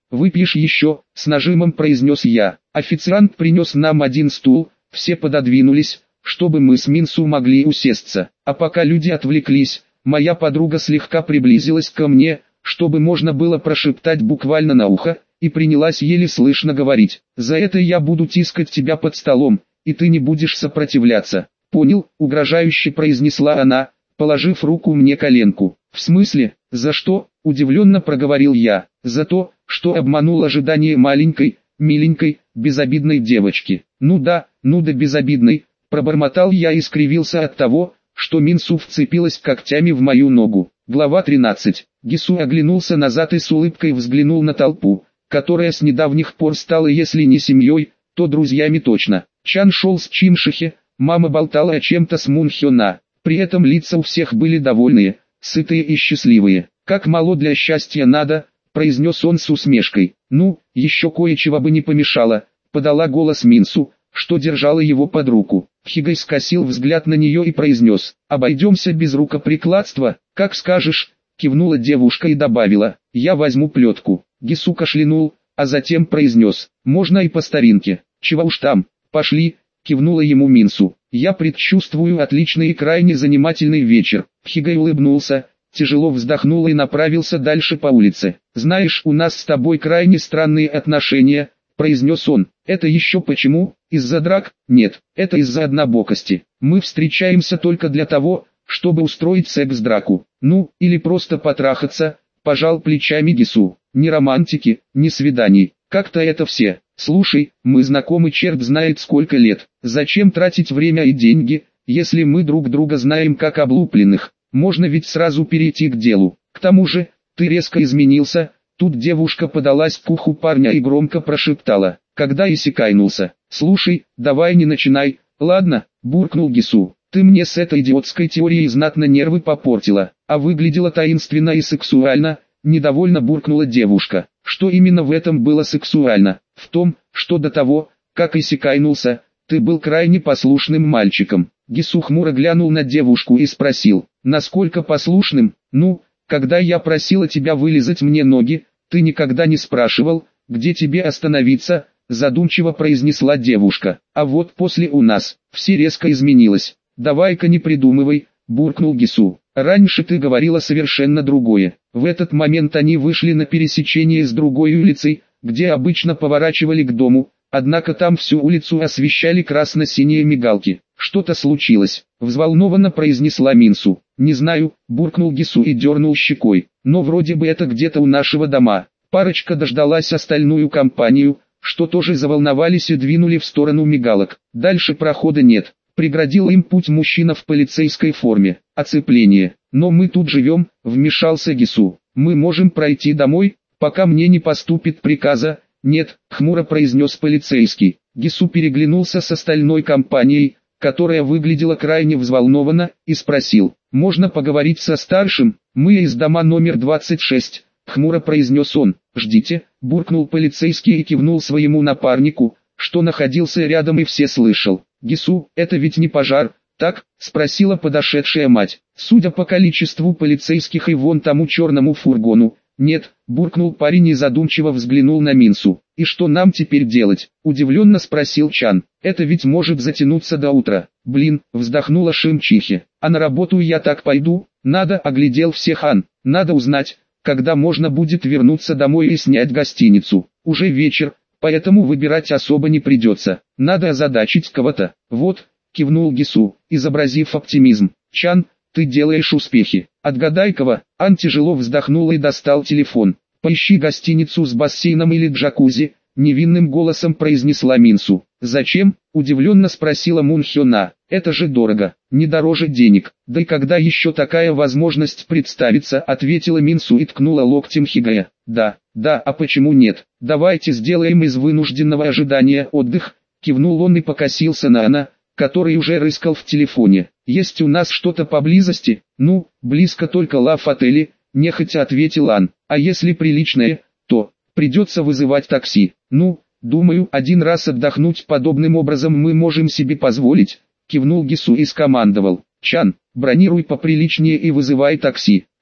выпьешь еще?» — с нажимом произнес я. Официант принес нам один стул, все пододвинулись, чтобы мы с Минсу могли усесться. А пока люди отвлеклись, моя подруга слегка приблизилась ко мне, чтобы можно было прошептать буквально на ухо, и принялась еле слышно говорить: «За это я буду тискать тебя под столом, и ты не будешь сопротивляться». «Понял», — угрожающе произнесла она, положив руку мне коленку. «В смысле, за что?» — удивленно проговорил я. «За то, что обманул ожидания маленькой, миленькой, безобидной девочки». Ну да, безобидной», — пробормотал я и скривился от того, что Минсу вцепилась когтями в мою ногу. Глава 13. Гису оглянулся назад и с улыбкой взглянул на толпу, которая с недавних пор стала если не семьей, то друзьями точно. Чан шел с Чиншихи, мама болтала о чем-то с Мунхёна. При этом лица у всех были довольные, сытые и счастливые. «Как мало для счастья надо», — произнес он с усмешкой. «Ну, еще кое-чего бы не помешало», — подала голос Минсу, что держала его под руку. Хигай скосил взгляд на нее и произнес: «Обойдемся без рукоприкладства, как скажешь», — кивнула девушка и добавила: «Я возьму плетку». Гису кашлянул, а затем произнес: «Можно и по старинке». «Чего уж там, пошли», — кивнула ему Минсу. «Я предчувствую отличный и крайне занимательный вечер». Хигай улыбнулся, тяжело вздохнул и направился дальше по улице. «Знаешь, у нас с тобой крайне странные отношения», — произнес он. «Это еще почему? Из-за драк? Нет, это из-за однобокости. Мы встречаемся только для того, чтобы устроить секс-драку. Ну, или просто потрахаться», — пожал плечами Гису. «Ни романтики, ни свиданий. Как-то это все. Слушай, мы знакомы черт знает сколько лет. Зачем тратить время и деньги, если мы друг друга знаем как облупленных? Можно ведь сразу перейти к делу. К тому же, ты резко изменился». Тут девушка подалась к уху парня и громко прошептала, когда иссякайнулся: «Слушай, давай не начинай». «Ладно», — буркнул Гису. «Ты мне с этой идиотской теорией знатно нервы попортила, а выглядела таинственно и сексуально», — недовольно буркнула девушка. «Что именно в этом было сексуально?» «В том, что до того, как иссякайнулся, ты был крайне послушным мальчиком». Гису хмуро глянул на девушку и спросил: «Насколько послушным?» «Ну, когда я просила тебя вылизать мне ноги, ты никогда не спрашивал, где тебе остановиться», — задумчиво произнесла девушка. «А вот после у нас, все резко изменилось». «Давай-ка не придумывай», — буркнул Гису. «Раньше ты говорила совершенно другое». В этот момент они вышли на пересечение с другой улицей, где обычно поворачивали к дому, однако там всю улицу освещали красно-синие мигалки. «Что-то случилось», — взволнованно произнесла Минсу. «Не знаю», — буркнул Гису и дернул щекой. «Но вроде бы это где-то у нашего дома». Парочка дождалась остальную компанию, что тоже заволновались и двинули в сторону мигалок. «Дальше прохода нет», — преградил им путь мужчина в полицейской форме. «Оцепление». «Но мы тут живем», — вмешался Гису. «Мы можем пройти домой, пока мне не поступит приказа». «Нет», — хмуро произнес полицейский. Гису переглянулся с остальной компанией, которая выглядела крайне взволнованно, и спросил: «Можно поговорить со старшим? Мы из дома номер 26», — хмуро произнес он. «Ждите», — буркнул полицейский и кивнул своему напарнику, что находился рядом и все слышал. «Гису, это ведь не пожар, так?» — спросила подошедшая мать. «Судя по количеству полицейских и вон тому черному фургону, нет», — буркнул парень и задумчиво взглянул на Минсу. «И что нам теперь делать?» — удивленно спросил Чан. «Это ведь может затянуться до утра». «Блин», — вздохнула Шимчихи. «А на работу я так пойду?» «Надо», — оглядел всех Ан. «Надо узнать, когда можно будет вернуться домой и снять гостиницу. Уже вечер, поэтому выбирать особо не придется. Надо озадачить кого-то». «Вот», — кивнул Гису, изобразив оптимизм. «Чан, ты делаешь успехи. Отгадай кого?» Ан тяжело вздохнул и достал телефон. «Поищи гостиницу с бассейном или джакузи», — невинным голосом произнесла Минсу. «Зачем?» — удивленно спросила Мунхёна. «Это же дорого, не дороже денег». «Да и когда еще такая возможность представится?» — ответила Минсу и ткнула локтем Хигая. «Да, а почему нет? Давайте сделаем из вынужденного ожидания отдых», — кивнул он и покосился на Ана, который уже рыскал в телефоне. «Есть у нас что-то поблизости?» «Ну, близко только лав-отели», — нехотя ответил Ан. «А если приличное, то придется вызывать такси». «Ну, думаю, один раз отдохнуть подобным образом мы можем себе позволить», — кивнул Гису и скомандовал: «Чан, бронируй поприличнее и вызывай такси».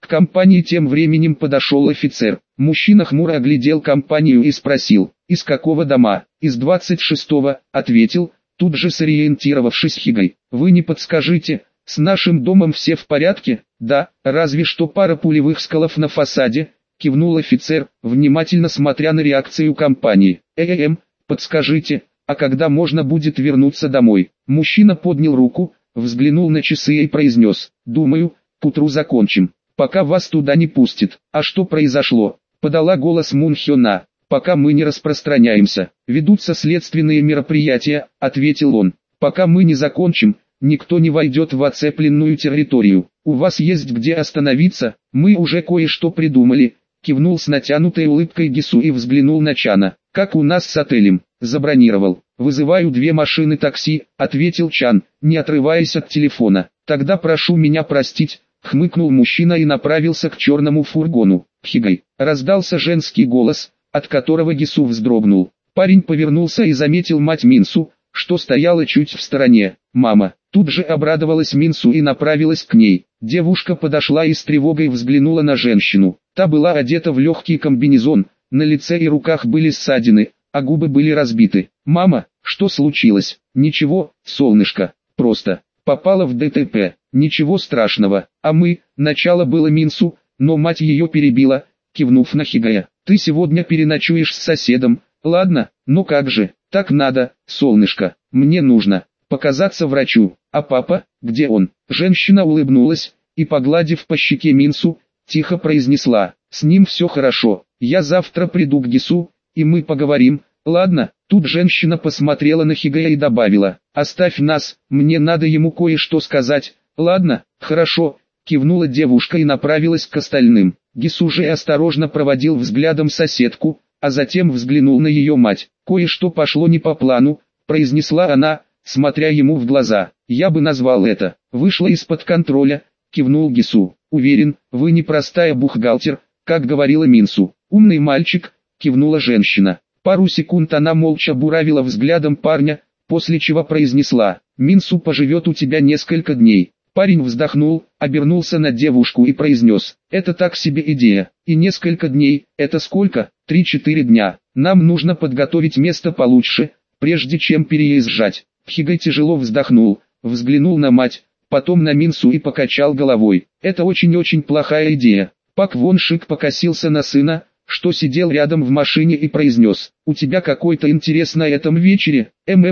К компании тем временем подошел офицер. Мужчина хмуро оглядел компанию и спросил: «Из какого дома?» «Из 26-го», ответил, тут же сориентировавшись Хигай. «Вы не подскажите, с нашим домом все в порядке?» «Да, разве что пара пулевых сколов на фасаде», кивнул офицер, внимательно смотря на реакцию компании. Подскажите, а когда можно будет вернуться домой?» Мужчина поднял руку, взглянул на часы и произнес: «Думаю, к утру закончим. Пока вас туда не пустят». «А что произошло?» Подала голос Мун Хёна. «Пока мы не распространяемся, ведутся следственные мероприятия», ответил он. «Пока мы не закончим, никто не войдет в оцепленную территорию. У вас есть где остановиться? Мы уже кое-что придумали», кивнул с натянутой улыбкой Гису и взглянул на Чана. «Как у нас с отелем?» «Забронировал. Вызываю 2 машины такси», ответил Чан, не отрываясь от телефона. «Тогда прошу меня простить», хмыкнул мужчина и направился к черному фургону. «Хигай», раздался женский голос, от которого Гису вздрогнул. Парень повернулся и заметил мать Минсу, что стояла чуть в стороне. «Мама!» Тут же обрадовалась Минсу и направилась к ней. Девушка подошла и с тревогой взглянула на женщину. Та была одета в легкий комбинезон, на лице и руках были ссадины, а губы были разбиты. «Мама, что случилось?» «Ничего, солнышко, просто попала в ДТП. Ничего страшного». «А мы...» Начало было Минсу, но мать ее перебила, кивнув на Хигая. «Ты сегодня переночуешь с соседом, ладно? Ну как же, так надо, солнышко, мне нужно показаться врачу». «А папа, где он?» Женщина улыбнулась и, погладив по щеке Минсу, тихо произнесла: «С ним все хорошо, я завтра приду к Гису, и мы поговорим, ладно?» Тут женщина посмотрела на Хигая и добавила: «Оставь нас, мне надо ему кое-что сказать». «Ладно, хорошо», кивнула девушка и направилась к остальным. Гису же осторожно проводил взглядом соседку, а затем взглянул на ее мать. «Кое-что пошло не по плану», произнесла она, смотря ему в глаза. «Я бы назвал это, вышло из-под контроля», кивнул Гису. «Уверен, вы не простая бухгалтер, как говорила Минсу». «Умный мальчик», кивнула женщина. Пару секунд она молча буравила взглядом парня, после чего произнесла: «Минсу поживет у тебя несколько дней». Парень вздохнул, обернулся на девушку и произнес: «Это так себе идея. И несколько дней, это сколько? 3-4 дня. Нам нужно подготовить место получше, прежде чем переезжать». Хигай тяжело вздохнул, взглянул на мать, потом на Минсу и покачал головой. «Это очень-очень плохая идея». Пак Вон Шик покосился на сына, что сидел рядом в машине, и произнес: «У тебя какой-то интерес на этом вечере?»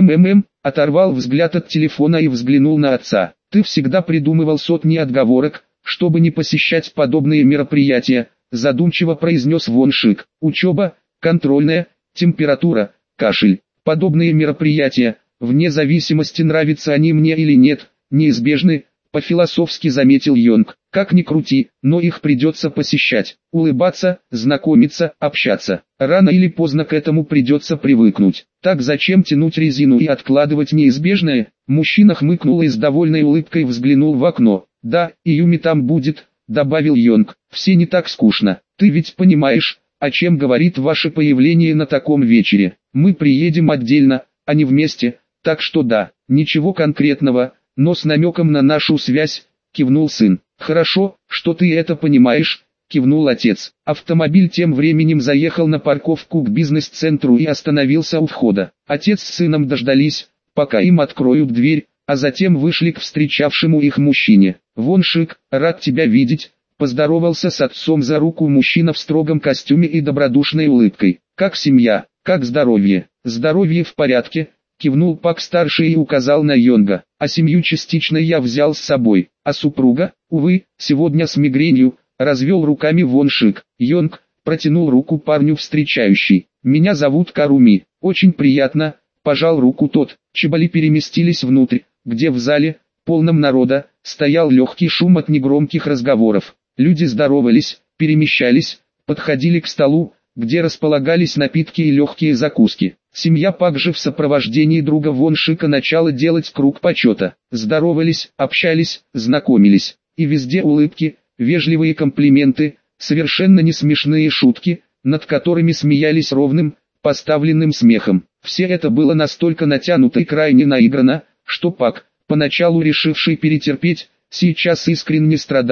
Оторвал взгляд от телефона и взглянул на отца. «Ты всегда придумывал сотни отговорок, чтобы не посещать подобные мероприятия», задумчиво произнес Вон Шик. «Учеба, контрольная, температура, кашель. Подобные мероприятия, вне зависимости, нравятся они мне или нет, неизбежны», по-философски заметил Йонг. «Как ни крути, но их придется посещать, улыбаться, знакомиться, общаться. Рано или поздно к этому придется привыкнуть. Так зачем тянуть резину и откладывать неизбежное?» Мужчина хмыкнул и с довольной улыбкой взглянул в окно. «Да, и Юми там будет», добавил Йонг. «Все не так скучно. Ты ведь понимаешь, о чем говорит ваше появление на таком вечере? Мы приедем отдельно, а не вместе, так что да, ничего конкретного, но с намеком на нашу связь», кивнул сын. «Хорошо, что ты это понимаешь», кивнул отец. Автомобиль тем временем заехал на парковку к бизнес-центру и остановился у входа. Отец с сыном дождались, пока им откроют дверь, а затем вышли к встречавшему их мужчине. «Вон Шик, рад тебя видеть», поздоровался с отцом за руку мужчина в строгом костюме и добродушной улыбкой. «Как семья, как здоровье?» «Здоровье в порядке», кивнул Пак-старший и указал на Йонга. «А семью частично я взял с собой, а супруга, увы, сегодня с мигренью», развел руками Вон Шик. Йонг протянул руку парню встречающий. «Меня зовут Каруми, очень приятно», пожал руку тот. Чебали переместились внутрь, где в зале, полном народа, стоял легкий шум от негромких разговоров. Люди здоровались, перемещались, подходили к столу, где располагались напитки и легкие закуски. Семья Пак же в сопровождении друга Вон Шика начала делать круг почета. Здоровались, общались, знакомились. И везде улыбки, вежливые комплименты, совершенно не смешные шутки, над которыми смеялись ровным, поставленным смехом. Все это было настолько натянуто и крайне наиграно, что Пак, поначалу решивший перетерпеть, сейчас искренне страдал,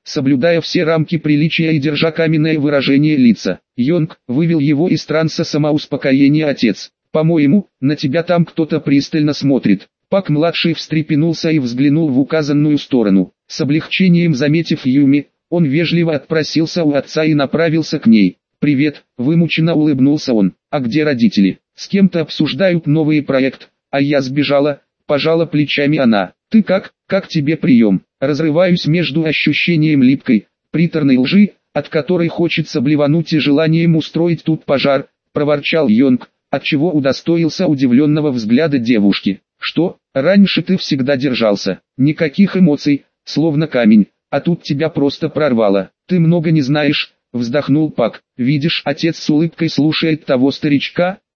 соблюдая все рамки приличия и держа каменное выражение лица. Йонг вывел его из транса самоуспокоения отец. «По-моему, на тебя там кто-то пристально смотрит». Пак-младший встрепенулся и взглянул в указанную сторону. С облегчением заметив Юми, он вежливо отпросился у отца и направился к ней. «Привет», — вымученно улыбнулся он. «А где родители?» «С кем-то обсуждают новый проект, а я сбежала», — пожала плечами она. «Ты как тебе прием?» «Разрываюсь между ощущением липкой, приторной лжи, от которой хочется блевануть, и желанием устроить тут пожар», — проворчал Йонг, отчего удостоился удивленного взгляда девушки. «Что, раньше ты всегда держался, никаких эмоций, словно камень, а тут тебя просто прорвало. Ты много не знаешь», — вздохнул Пак. «Видишь, отец с улыбкой слушает того старичка,